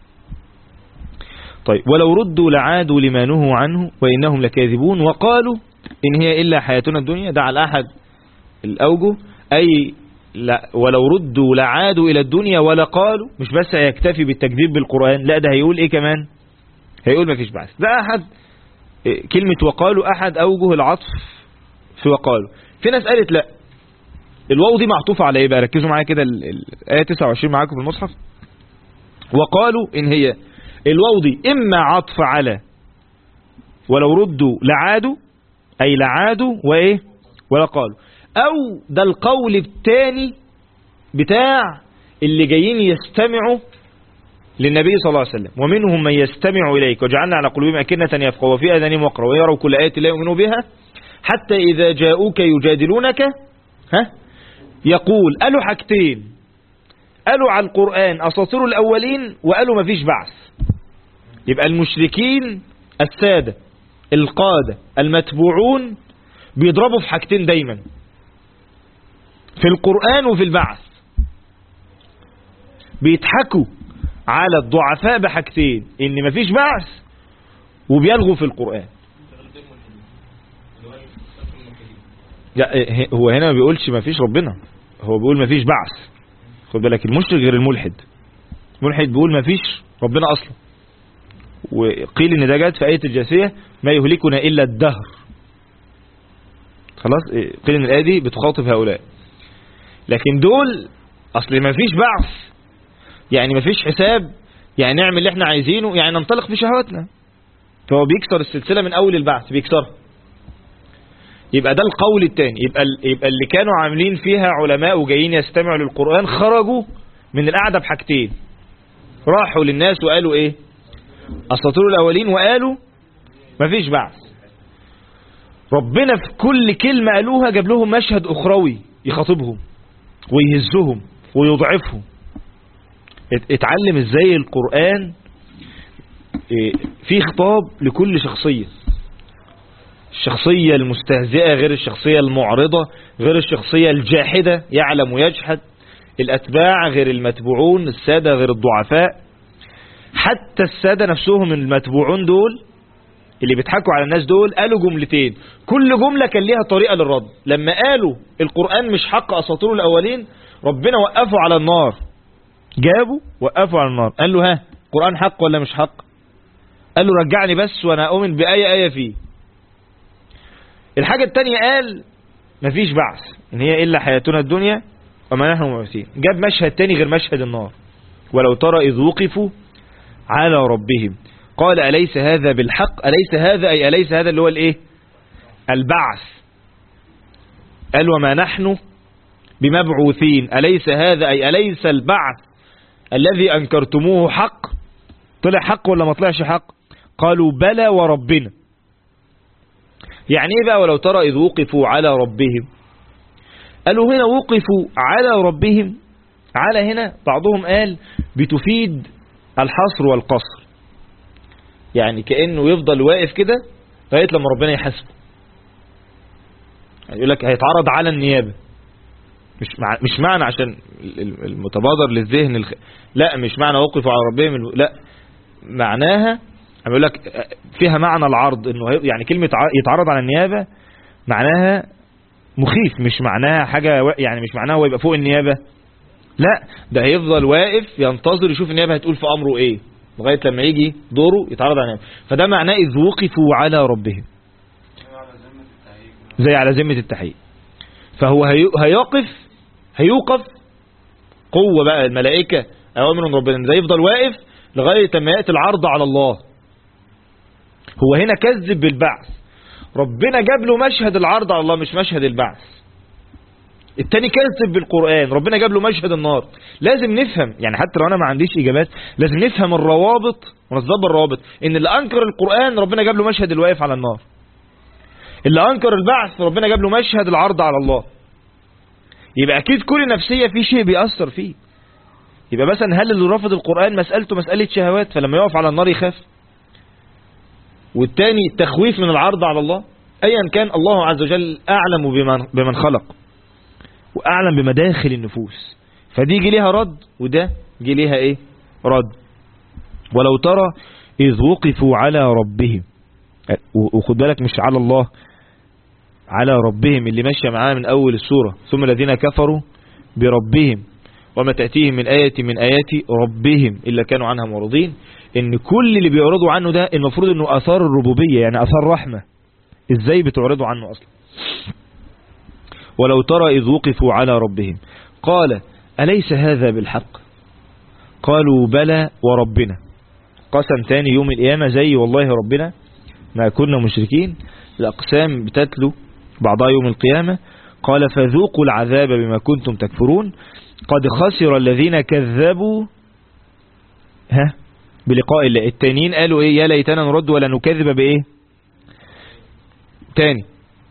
[SPEAKER 1] طيب ولو ردوا لعادوا لما نهوا عنه وإنهم لكاذبون وقالوا إن هي إلا حياتنا الدنيا. ده على أحد الأوجه أي لا ولو ردوا لعادوا إلى الدنيا ولقالوا مش بس هيكتفي بالتكذيب بالقرآن، لا ده هيقول إيه كمان هيقول ما فيش بعث. ده أحد كلمة وقالوا أحد أوجه العطف في وقالوا. في ناس قالت لا الواو دي معطوفة على إيه بقى؟ ركزوا معايا كده الآية 29 معاكم في المصحف. وقالوا إن هي الواو دي إما عطف على ولو ردوا لعادوا أي لعادوا وإيه ولا قالوا، أو ده القول الثاني بتاع اللي جايين يستمعوا للنبي صلى الله عليه وسلم ومنهم من يستمع إليك وجعلنا على قلوبهم أكنة يفقهوا وفي آذانهم وقرا ويروا كل آية لا يؤمنوا بها حتى إذا جاءوك يجادلونك يقول قالوا حاجتين، قالوا على القرآن أساطير الأولين وقالوا ما فيش بعث. يبقى المشركين السادة القادة المتبوعون بيضربوا في حاجتين دايما في القرآن وفي البعث. بيضحكوا على الضعفاء بحاجتين ان ما فيش بعث وبيلغوا في القرآن. هو هنا ما بيقولش ما فيش ربنا، هو بيقول ما فيش بعث. خد بالك المشرك غير الملحد. الملحد بيقول ما فيش ربنا اصلا، وقيل ان ده جات في آية الجاثية ما يهلكنا الا الدهر. خلاص قيل ان الآية دي بتخاطب هؤلاء. لكن دول اصل ما فيش بعث يعني ما فيش حساب، يعني نعمل اللي احنا عايزينه، يعني ننطلق في شهواتنا. فهو بيكسر السلسلة من أول البعث، بيكسرها. يبقى ده القول الثاني. يبقى اللي كانوا عاملين فيها علماء وجايين يستمعوا للقرآن خرجوا من القعدة بحاجتين. راحوا للناس وقالوا ايه؟ أساطير الأولين، وقالوا مفيش بعث. ربنا في كل كلمة قالوها جاب لهم مشهد أخروي يخاطبهم ويهزهم ويضعفهم. اتعلم ازاي القرآن في خطاب لكل شخصية. الشخصية المستهزئة غير الشخصية المعرضة، غير الشخصية الجاحدة يعلم ويجحد، الأتباع غير المتبوعون، السادة غير الضعفاء. حتى السادة نفسهم المتبوعون دول اللي بيضحكوا على الناس دول قالوا جملتين، كل جملة كان ليها طريقة للرد. لما قالوا القرآن مش حق أساطير الأولين، ربنا وقفوا على النار، جابوا وقفوا على النار، قال له ها القرآن حق ولا مش حق؟ قال له رجعني بس وانا اؤمن بآية فيه. الحاجة التانية قال مفيش بعث، ان هي الا حياتنا الدنيا وما نحن مبعوثين. جاب مشهد تاني غير مشهد النار، ولو ترى اذ وقفوا على ربهم قال أليس هذا بالحق، أليس هذا أي أليس هذا اللي هو الايه؟ البعث. قال وما نحن بمبعوثين، أليس هذا أي أليس البعث الذي أنكرتموه حق؟ طلع حق ولا ما طلعش حق؟ قالوا بلى وربنا. يعني ايه بقى ولو ترى إذ وقفوا على ربهم؟ قالوا هنا وقفوا على ربهم، على هنا بعضهم قال بتفيد الحصر والقصر، يعني كأنه يفضل واقف كده لغاية لما ربنا يحاسبه. يعني يقول لك هيتعرض على النيابة، مش معنى عشان المتبادر للذهن لا، مش معنى وقفوا على ربهم، لا، معناها بيقول لك فيها معنى العرض، انه يعني كلمة يتعرض على النيابة معناها مخيف، مش معناها حاجة، يعني مش معناها هو يبقى فوق النيابة، لا، ده هيفضل واقف ينتظر يشوف النيابة هتقول في امره ايه لغاية لما يجي دوره يتعرض على النيابة. فده معناه اذ وقفوا على ربهم، زي على ذمة التحقيق. فهو هيوقف قوة بقى الملائكة اوامر من ربنا، ده يفضل واقف لغاية لما يأتي العرض على الله. هو هنا كذب بالبعث، ربنا جاب له مشهد العرض على الله مش مشهد البعث. التاني كذب بالقرآن، ربنا جاب له مشهد النار. لازم نفهم، يعني حتى لو انا ما عنديش اجابات لازم نفهم الروابط ونصدب الروابط. ان اللي انكر القرآن ربنا جاب له مشهد الواقف على النار، اللي انكر البعث ربنا جاب له مشهد العرض على الله. يبقى اكيد كل نفسية في شيء بيأثر فيه. يبقى مثلا هل اللي رافض القرآن مسألته مسألة شهوات فلما يقف على النار يخاف؟ والتاني التخويف من العرض على الله. ايا كان الله عز وجل اعلم بمن خلق واعلم بمداخل النفوس، فدي يجي ليها رد وده يجي ليها ايه؟ رد. ولو ترى اذ وقفوا على ربهم، وخد بالك مش على الله، على ربهم اللي ماشيه معاه من اول السورة، ثم الذين كفروا بربهم وما تأتيهم من آية من آيات ربهم إلا كانوا عنها معرضين. إن كل اللي بيعرضوا عنه ده المفروض إنه آثار الربوبية، يعني آثار رحمة. إزاي بتعرضوا عنه أصلا؟ ولو ترى إذ وقفوا على ربهم قال أليس هذا بالحق؟ قالوا بلى وربنا. قسم تاني يوم القيامة زي والله ربنا ما كنا مشركين. الأقسام بتتلو بعضها يوم القيامة. قال فذوقوا العذاب بما كنتم تكفرون قد خسر الذين كذبوا بلقاء الله. التانيين قالوا ايه؟ يا ليتنا نرد ولا نكذب بايه؟ تاني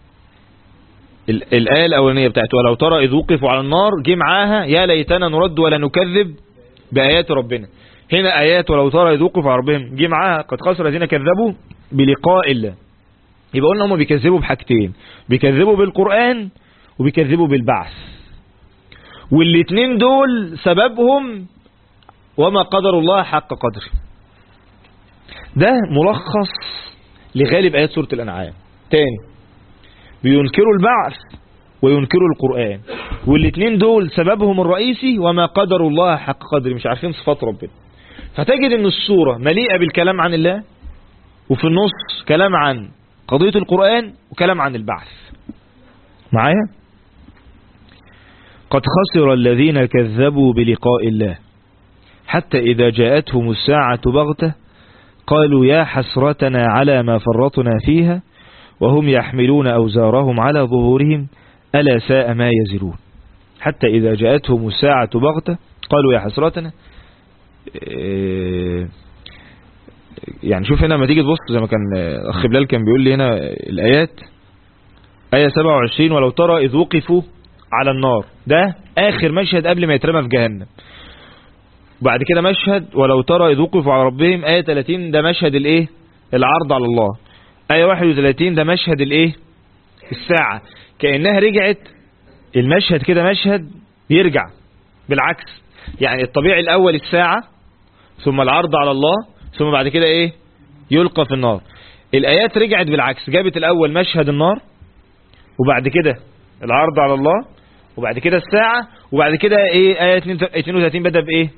[SPEAKER 1] الآية الأولانية بتاعت ولو ترى إذ وقفوا على النار جه معاها يا ليتنا نرد ولا نكذب بآيات ربنا. هنا آيات ولو ترى إذ وقفوا على ربهم جه معاها قد خسر الذين كذبوا بلقاء الله. يبقى قلنا هم بيكذبوا بحاجتين، بيكذبوا بالقرآن وبيكذبوا بالبعث، والاتنين دول سببهم وما قدر الله حق قدره. ده ملخص لغالب آيات سورة الأنعام. تاني بينكروا البعث وينكروا القرآن، والاتنين دول سببهم الرئيسي وما قدر الله حق قدره، مش عارفين صفات ربنا. فتجد ان السورة مليئة بالكلام عن الله، وفي النص كلام عن قضية القرآن وكلام عن البعث. معايا؟ قد خسر الذين كذبوا بلقاء الله حتى إذا جاءتهم الساعة بغتة قالوا يا حسرتنا على ما فرطنا فيها وهم يحملون أوزارهم على ظهورهم ألا ساء ما يزرون. حتى إذا جاءتهم الساعة بغتة قالوا يا حسرتنا. يعني شوف هنا لما تيجي تبص زي ما كان أخ بلال كان بيقول لي هنا الآيات، آية 27 ولو ترى إذ وقفوا على النار، ده آخر مشهد قبل ما يترمى في جهنم. بعد كده مشهد ولو ترى إذ وقفوا على ربهم، آية 30 ده مشهد الإيه؟ العرض على الله. آية 31 ده مشهد الإيه؟ الساعة. كأنها رجعت المشهد كده مشهد يرجع بالعكس، يعني الطبيعي الأول الساعة ثم العرض على الله ثم بعد كده إيه؟ يلقى في النار. الآيات رجعت بالعكس، جابت الأول مشهد النار وبعد كده العرض على الله وبعد كده الساعة وبعد كده إيه؟ آية 32 بدأ بإيه؟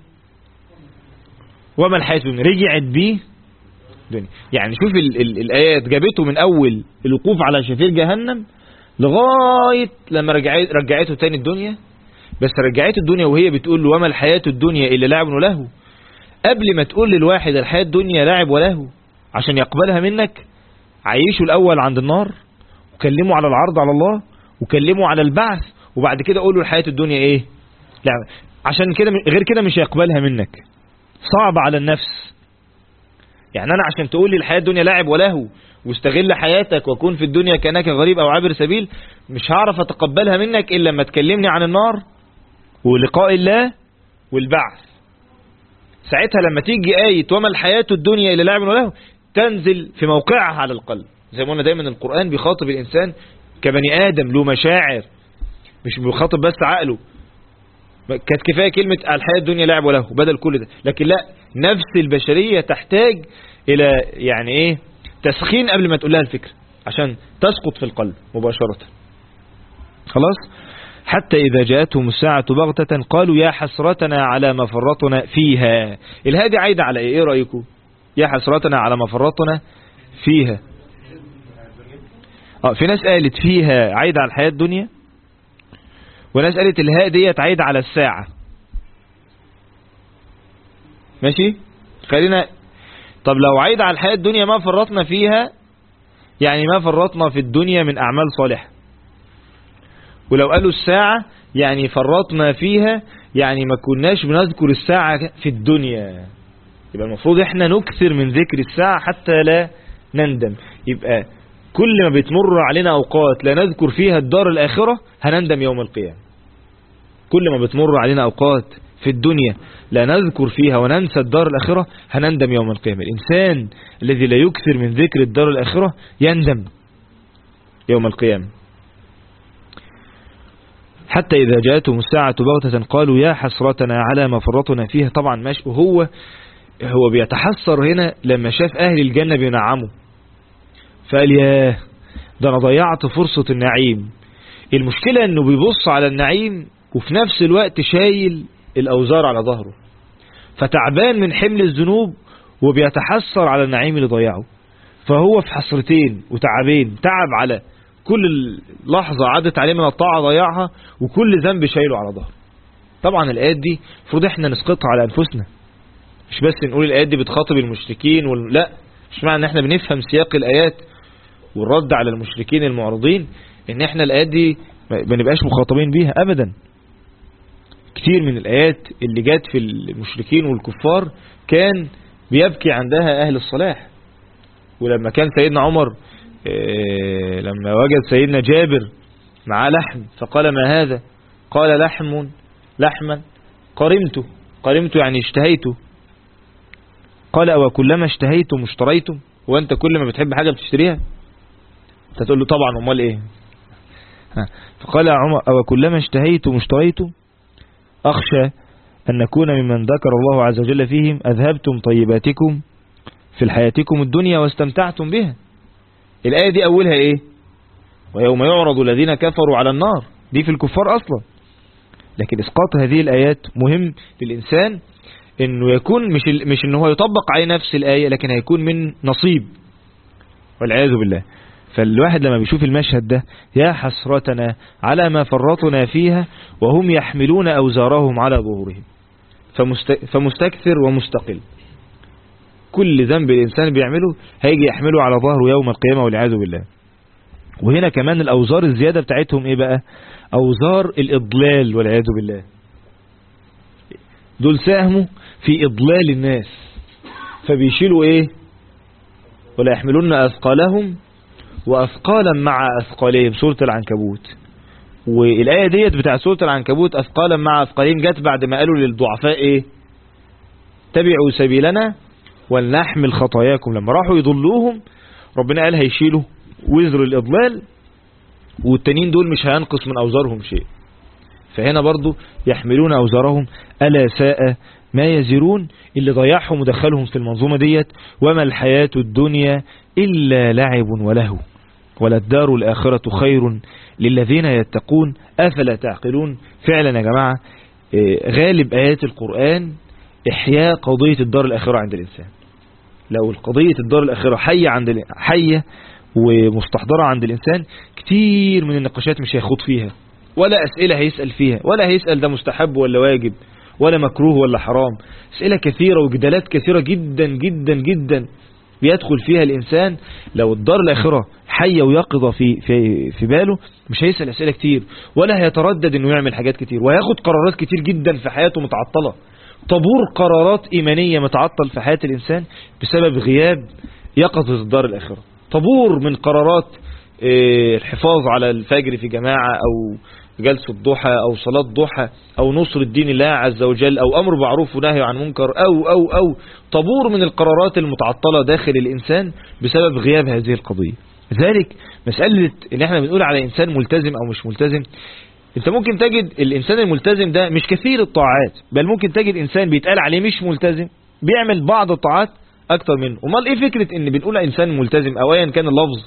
[SPEAKER 1] وما الحياة الدنيا، رجعت بيه دنيا. يعني شوف الآيات جابته من أول الوقوف على شفير جهنم لغاية لما رجعته تاني الدنيا. بس رجعته الدنيا وهي بتقول له وما الحياة الدنيا إلا لعب وله، قبل ما تقول للواحد الحياة الدنيا لعب وله عشان يقبلها منك، عيشه الأول عند النار وكلمه على العرض على الله وكلمه على البعث وبعد كده قول له الحياة الدنيا إيه؟ لعب. عشان كده غير كده مش هيقبلها منك، صعب على النفس. يعني أنا عشان تقول لي الحياة الدنيا لعب وله واستغل حياتك وكون في الدنيا كأنك غريب أو عابر سبيل، مش هعرف أتقبلها منك إلا لما تكلمني عن النار ولقاء الله والبعث. ساعتها لما تيجي آية وما الحياة الدنيا إلا لعب وله تنزل في موقعها على القلب. زي ما قلنا دايما القرآن بيخاطب الإنسان كبني آدم له مشاعر، مش بيخاطب بس عقله. كانت كفاية كلمة الحياة الدنيا لعب وله بدل كل ده، لكن لا، نفس البشرية تحتاج إلى يعني إيه؟ تسخين قبل ما تقول لها الفكرة عشان تسقط في القلب مباشرة. خلاص. حتى إذا جاءتهم الساعة بغتة قالوا يا حسرتنا على ما فرطنا فيها. الهادي عايدة على إيه رأيكم؟ يا حسرتنا على ما فرطنا فيها. في ناس قالت فيها عايدة على الحياة الدنيا، وناس قالت الهاء ديت عايدة على الساعة. ماشي. خلينا طب لو عايدة على الحياة الدنيا ما فرطنا فيها، يعني ما فرطنا في الدنيا من أعمال صالحة. ولو قالوا الساعة يعني فرطنا فيها، يعني ما كناش بنذكر الساعة في الدنيا. يبقى المفروض احنا نكثر من ذكر الساعة حتى لا نندم. يبقى كل ما بتمر علينا أوقات لا نذكر فيها الدار الآخرة هنندم يوم القيامة. كل ما بتمر علينا أوقات في الدنيا لا نذكر فيها وننسى الدار الآخرة هنندم يوم القيامة. الإنسان الذي لا يكثر من ذكر الدار الآخرة يندم يوم القيامة. حتى إذا جاءتهم الساعة بغتة قالوا يا حسرتنا على ما فرطنا فيها. طبعا ماشي، وهو بيتحسر هنا لما شاف أهل الجنة بينعموا، فقال ياه ده أنا ضيعت فرصة النعيم. المشكلة أنه بيبص على النعيم وفي نفس الوقت شايل الأوزار على ظهره، فتعبان من حمل الذنوب وبيتحسر على النعيم اللي ضيعه. فهو في حسرتين وتعبين، تعب على كل لحظة عدت عليه من الطاعة ضيعها وكل ذنب شايله على ظهره. طبعا الآيات دي المفروض احنا نسقطها على أنفسنا، مش بس نقول الآيات دي بتخاطب المشركين لا، مش معنى ان احنا بنفهم سياق الآيات والرد على المشركين المعرضين ان احنا الآيات دي ما نبقاش مخاطبين بيها أبدا. كتير من الآيات اللي جات في المشركين والكفار كان بيبكي عندها أهل الصلاح. ولما كان سيدنا عمر لما وجد سيدنا جابر معاه لحم فقال ما هذا؟ قال لحما قرمت يعني اشتهيته. قال أو كلما اشتهيتم اشتريتم؟ وانت كل ما بتحب حاجة بتشتريها؟ تقول له طبعا امال ايه. فقال عمر أو كلما اشتهيتم اشتريتم؟ أخشى أن نكون ممن ذكر الله عز وجل فيهم أذهبتم طيباتكم في حياتكم الدنيا واستمتعتم بها. الآية دي أولها إيه؟ ويوم يعرض الذين كفروا على النار. دي في الكفار أصلا. لكن إسقاط هذه الآيات مهم للإنسان إنه يكون مش إنه هو يطبق عليه نفس الآية، لكن هيكون من نصيب والعياذ بالله. فالواحد لما بيشوف المشهد ده يا حسرتنا على ما فرطنا فيها وهم يحملون أوزارهم على ظهورهم، فمستكثر ومستقل. كل ذنب الإنسان بيعمله هيجي يحمله على ظهره يوم القيامة والعياذ بالله. وهنا كمان الأوزار الزيادة بتاعتهم إيه بقى؟ أوزار الإضلال والعياذ بالله. دول ساهموا في إضلال الناس، فبيشيلوا إيه؟ ولا يحملون أثقالهم وأثقالا مع أثقالهم، سورة العنكبوت. والآية ديت بتاع سورة العنكبوت أثقالا مع أثقالهم جت بعد ما قالوا للضعفاء إيه؟ تبعوا سبيلنا ولنحمل خطاياكم. لما راحوا يضلوهم ربنا قال هيشيلوا وزر الإضلال، والتانيين دول مش هينقص من أوزارهم شيء. فهنا برضو يحملون أوزارهم ألا ساء ما يزرون، اللي ضيعهم ودخلهم في المنظومة ديت. وما الحياة الدنيا إلا لعب ولهو وللدار الآخرة خير للذين يتقون أفلا تعقلون. فعلا يا جماعة غالب آيات القرآن إحياء قضية الدار الآخرة عند الإنسان. لو القضية الدار الآخرة حية ومستحضرة عند الإنسان، كتير من النقاشات مش هيخوض فيها، ولا أسئلة هيسأل فيها، ولا هيسأل ده مستحب ولا واجب ولا مكروه ولا حرام. أسئلة كثيرة وجدالات كثيرة جدا جدا جدا بيدخل فيها الإنسان. لو الدار الآخرة حية ويقظة في باله مش هيسأل أسئلة كتير، ولا هيتردد إنه يعمل حاجات كتير، وهياخد قرارات كتير جدا في حياته متعطلة. طابور قرارات إيمانية متعطل في حياة الإنسان بسبب غياب يقظة الدار الآخرة. طابور من قرارات الحفاظ على الفجر في جماعة، أو جلسة الضحى، أو صلاة ضحى، أو نصر الدين الله عز وجل، أو أمر معروف ونهي عن منكر، أو طابور من القرارات المتعطلة داخل الإنسان بسبب غياب هذه القضية. لذلك مسألة إن احنا بنقول على إنسان ملتزم أو مش ملتزم، انت ممكن تجد الإنسان الملتزم ده مش كثير الطاعات، بل ممكن تجد إنسان بيتقال عليه مش ملتزم بيعمل بعض الطاعات أكتر منه. ومال إيه فكرة إن بنقول إنسان ملتزم أو أيا كان اللفظ؟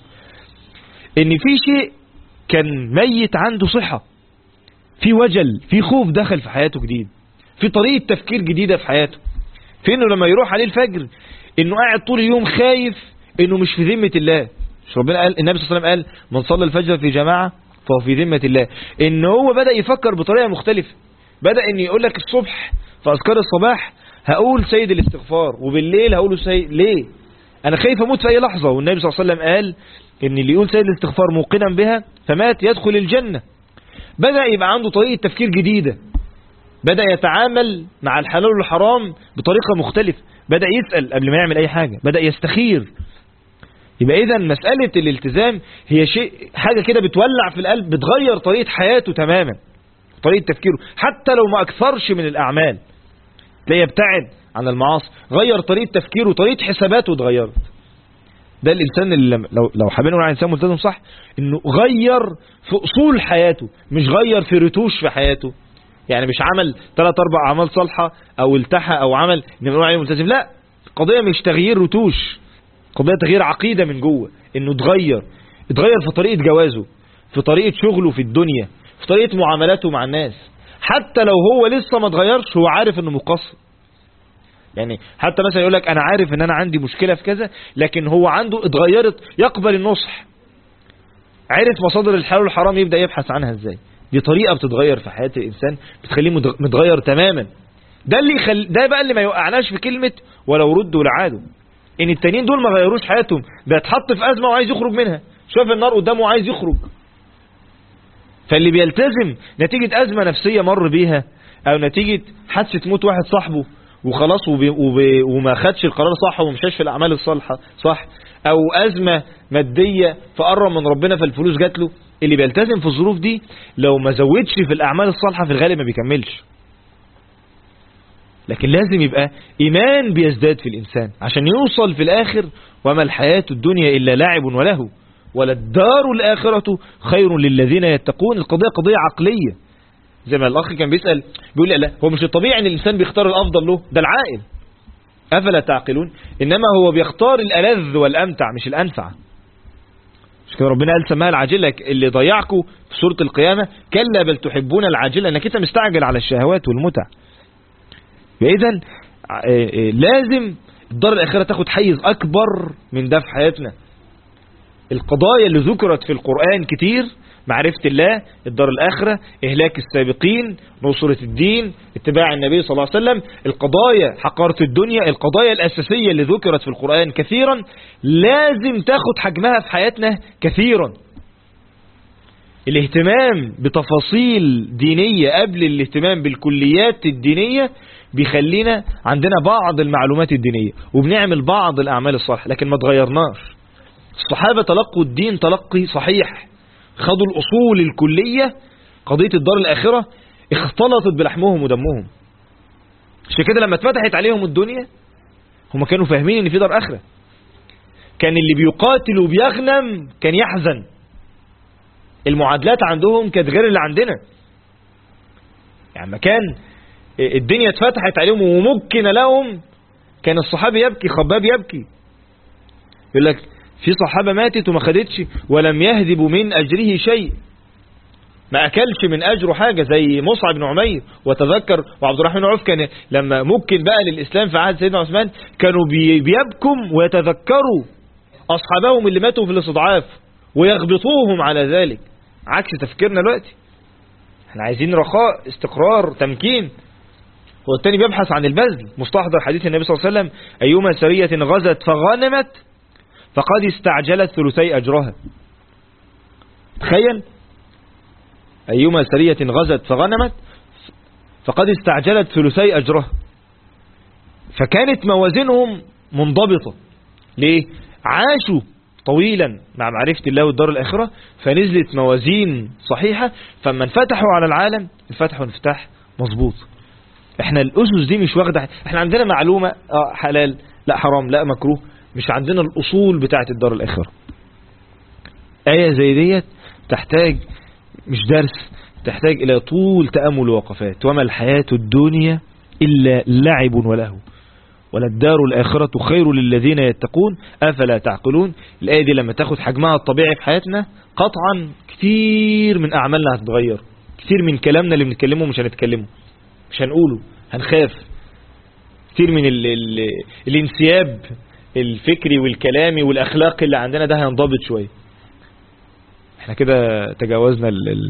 [SPEAKER 1] إن في شيء كان ميت عنده صحة، في وجل، في خوف دخل في حياته جديد، في طريقة تفكير جديدة في حياته، في إنه لما يروح عليه الفجر إنه قاعد طول اليوم خايف إنه مش في ذمة الله. مش ربنا قال، النبي صلى الله عليه وسلم قال من صلى الفجر في جماعة فهو في ذمة الله. إن هو بدأ يفكر بطريقة مختلفة، بدأ إن يقول لك الصبح في أذكار الصباح هقول سيد الاستغفار، وبالليل هقوله سيد. ليه؟ أنا خايف أموت في أي لحظة. والنبي صلى الله عليه وسلم قال إن اللي يقول سيد الاستغفار موقنا بها فمات يدخل الجنة. بدأ يبقى عنده طريقة تفكير جديدة، بدأ يتعامل مع الحلال والحرام بطريقة مختلفة، بدأ يسأل قبل ما يعمل أي حاجة، بدأ يستخير. يبقى إذن مسألة الالتزام هي حاجة كده بتولع في القلب، بتغير طريقة حياته تماما، طريقة تفكيره، حتى لو ما أكثرش من الأعمال تلاقيه يبتعد عن المعاصي، غير طريقة تفكيره وطريقة حساباته اتغيرت. ده الإنسان اللي لو حابين نقول عن إنسان ملتزم صح، إنه غير في أصول حياته، مش غير في رتوش في حياته. يعني مش عمل 3-4 أعمال صالحة أو التحى أو عمل نقول عليه ملتزم، لا، قضية مش تغيير رتوش، قضية تغيير عقيدة من جوه، إنه اتغير في طريقة جوازه، في طريقة شغله في الدنيا، في طريقة معاملاته مع الناس. حتى لو هو لسه ما اتغيرش هو عارف إنه مقصر. يعني حتى مثلا يقول لك أنا عارف إن أنا عندي مشكلة في كذا، لكن هو عنده اتغيرت، يقبل النصح، عرف مصادر الحلال والحرام، يبدأ يبحث عنها ازاي. دي طريقة بتتغير في حياة الإنسان، بتخليه متغير تماما. ده بقى اللي ما يوقعناش في كلمة ولو ردوا لعادوا. ان التانيين دول ما غيروش حياتهم، ده اتحط في أزمة وعايز يخرج منها، شاف النار قدامه وعايز يخرج. فاللي بيلتزم نتيجة أزمة نفسية مر بيها، أو نتيجة حادثة موت واحد صاحبه وخلاص وما خدش القرار صح ومشاش في الأعمال الصالحة صح، أو أزمة مادية فقرب من ربنا فالفلوس جات له، اللي بيلتزم في الظروف دي لو ما زودش في الأعمال الصالحة في الغالب ما بيكملش. لكن لازم يبقى إيمان بيزداد في الإنسان عشان يوصل في الآخر وما الحياة الدنيا إلا لعب ولهو وللدار الآخرة خير للذين يتقون. القضية قضية عقلية، زي ما الأخ كان بيسأل بيقول لي لا، هو مش الطبيعي أن الإنسان بيختار الأفضل له، ده العاقل، أفلا تعقلون؟ إنما هو بيختار الألذ والأمتع مش الأنفع. مش كده ربنا قال سماها العاجلة، اللي ضيعكم في سورة القيامة كلا بل تحبون العاجلة، انك انت مستعجل على الشهوات والمتع. فإذا لازم الدار الآخرة تاخد حيز أكبر من ده في حياتنا. القضايا اللي ذكرت في القرآن كتير معرفة الله، الدار الآخرة، إهلاك السابقين، نصرة الدين، اتباع النبي صلى الله عليه وسلم، القضايا، حقارة الدنيا، القضايا الأساسية اللي ذكرت في القرآن كثيرا لازم تاخد حجمها في حياتنا كثيرا. الاهتمام بتفاصيل دينية قبل الاهتمام بالكليات الدينية بيخلينا عندنا بعض المعلومات الدينية وبنعمل بعض الأعمال الصالحة، لكن ما تغيرناش. الصحابة تلقوا الدين تلقي صحيح، خدوا الأصول الكلية، قضية الدار الآخرة اختلطت بلحمهم ودمهم. عشان كده لما اتفتحت عليهم الدنيا هم كانوا فاهمين ان في دار آخرة. كان اللي بيقاتل وبيغنم كان يحزن، المعادلات عندهم كانت غير اللي عندنا. يعني ما كان الدنيا اتفتحت عليهم وممكن لهم كان الصحابي يبكي، خباب يبكي، يقول لك في صحابة ماتت وما خدتش ولم يهذب من أجره شيء، ما أكلش من أجره حاجة، زي مصعب بن عمير. وتذكر وعبد الرحمن بن عوف كان لما ممكن بقى للإسلام في عهد سيدنا عثمان كانوا بيبكم ويتذكروا أصحابهم اللي ماتوا في الاستضعاف ويغبطوهم على ذلك، عكس تفكيرنا دلوقتي. احنا عايزين رخاء، استقرار، تمكين. هو التاني بيبحث عن البذل. مستحضر حديث النبي صلى الله عليه وسلم: أيما سرية غزت فغنمت فقد استعجلت ثلثي أجرها. تخيل، أيما سرية غزت فغنمت فقد استعجلت ثلثي أجرها. فكانت موازينهم منضبطة. ليه؟ عاشوا طويلا مع معرفة الله والدار الآخرة، فنزلت موازين صحيحة، فما انفتحوا على العالم انفتحوا انفتاح مظبوط. احنا الأسس دي مش واخدة، احنا عندنا معلومة حلال، لا حرام، لا مكروه، مش عندنا الأصول بتاعت الدار الآخرة. آية زي ديت تحتاج مش درس، تحتاج إلى طول تأمل ووقفات. وما الحياة الدنيا إلا لعب ولهو وللدار الآخرة خير للذين يتقون أفلا تعقلون. الآية دي لما تاخد حجمها الطبيعي في حياتنا قطعا كتير من أعمالنا هتتغير، كتير من كلامنا اللي بنتكلمه مش هنتكلمه، مش هنقوله، هنخاف. كتير من الانسياب الفكري والكلامي والأخلاقي اللي عندنا ده هينضبط شوية. احنا كده تجاوزنا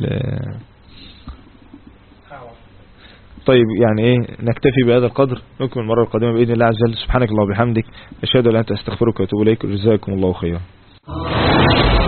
[SPEAKER 1] طيب يعني ايه، نكتفي بهذا القدر، نكمل المرة القادمة بإذن الله عز وجل. سبحانك اللهم وبحمدك، أشهد أن لا إله إلا أنت، أستغفرك وأتوب إليك، وجزاكم الله خيرا.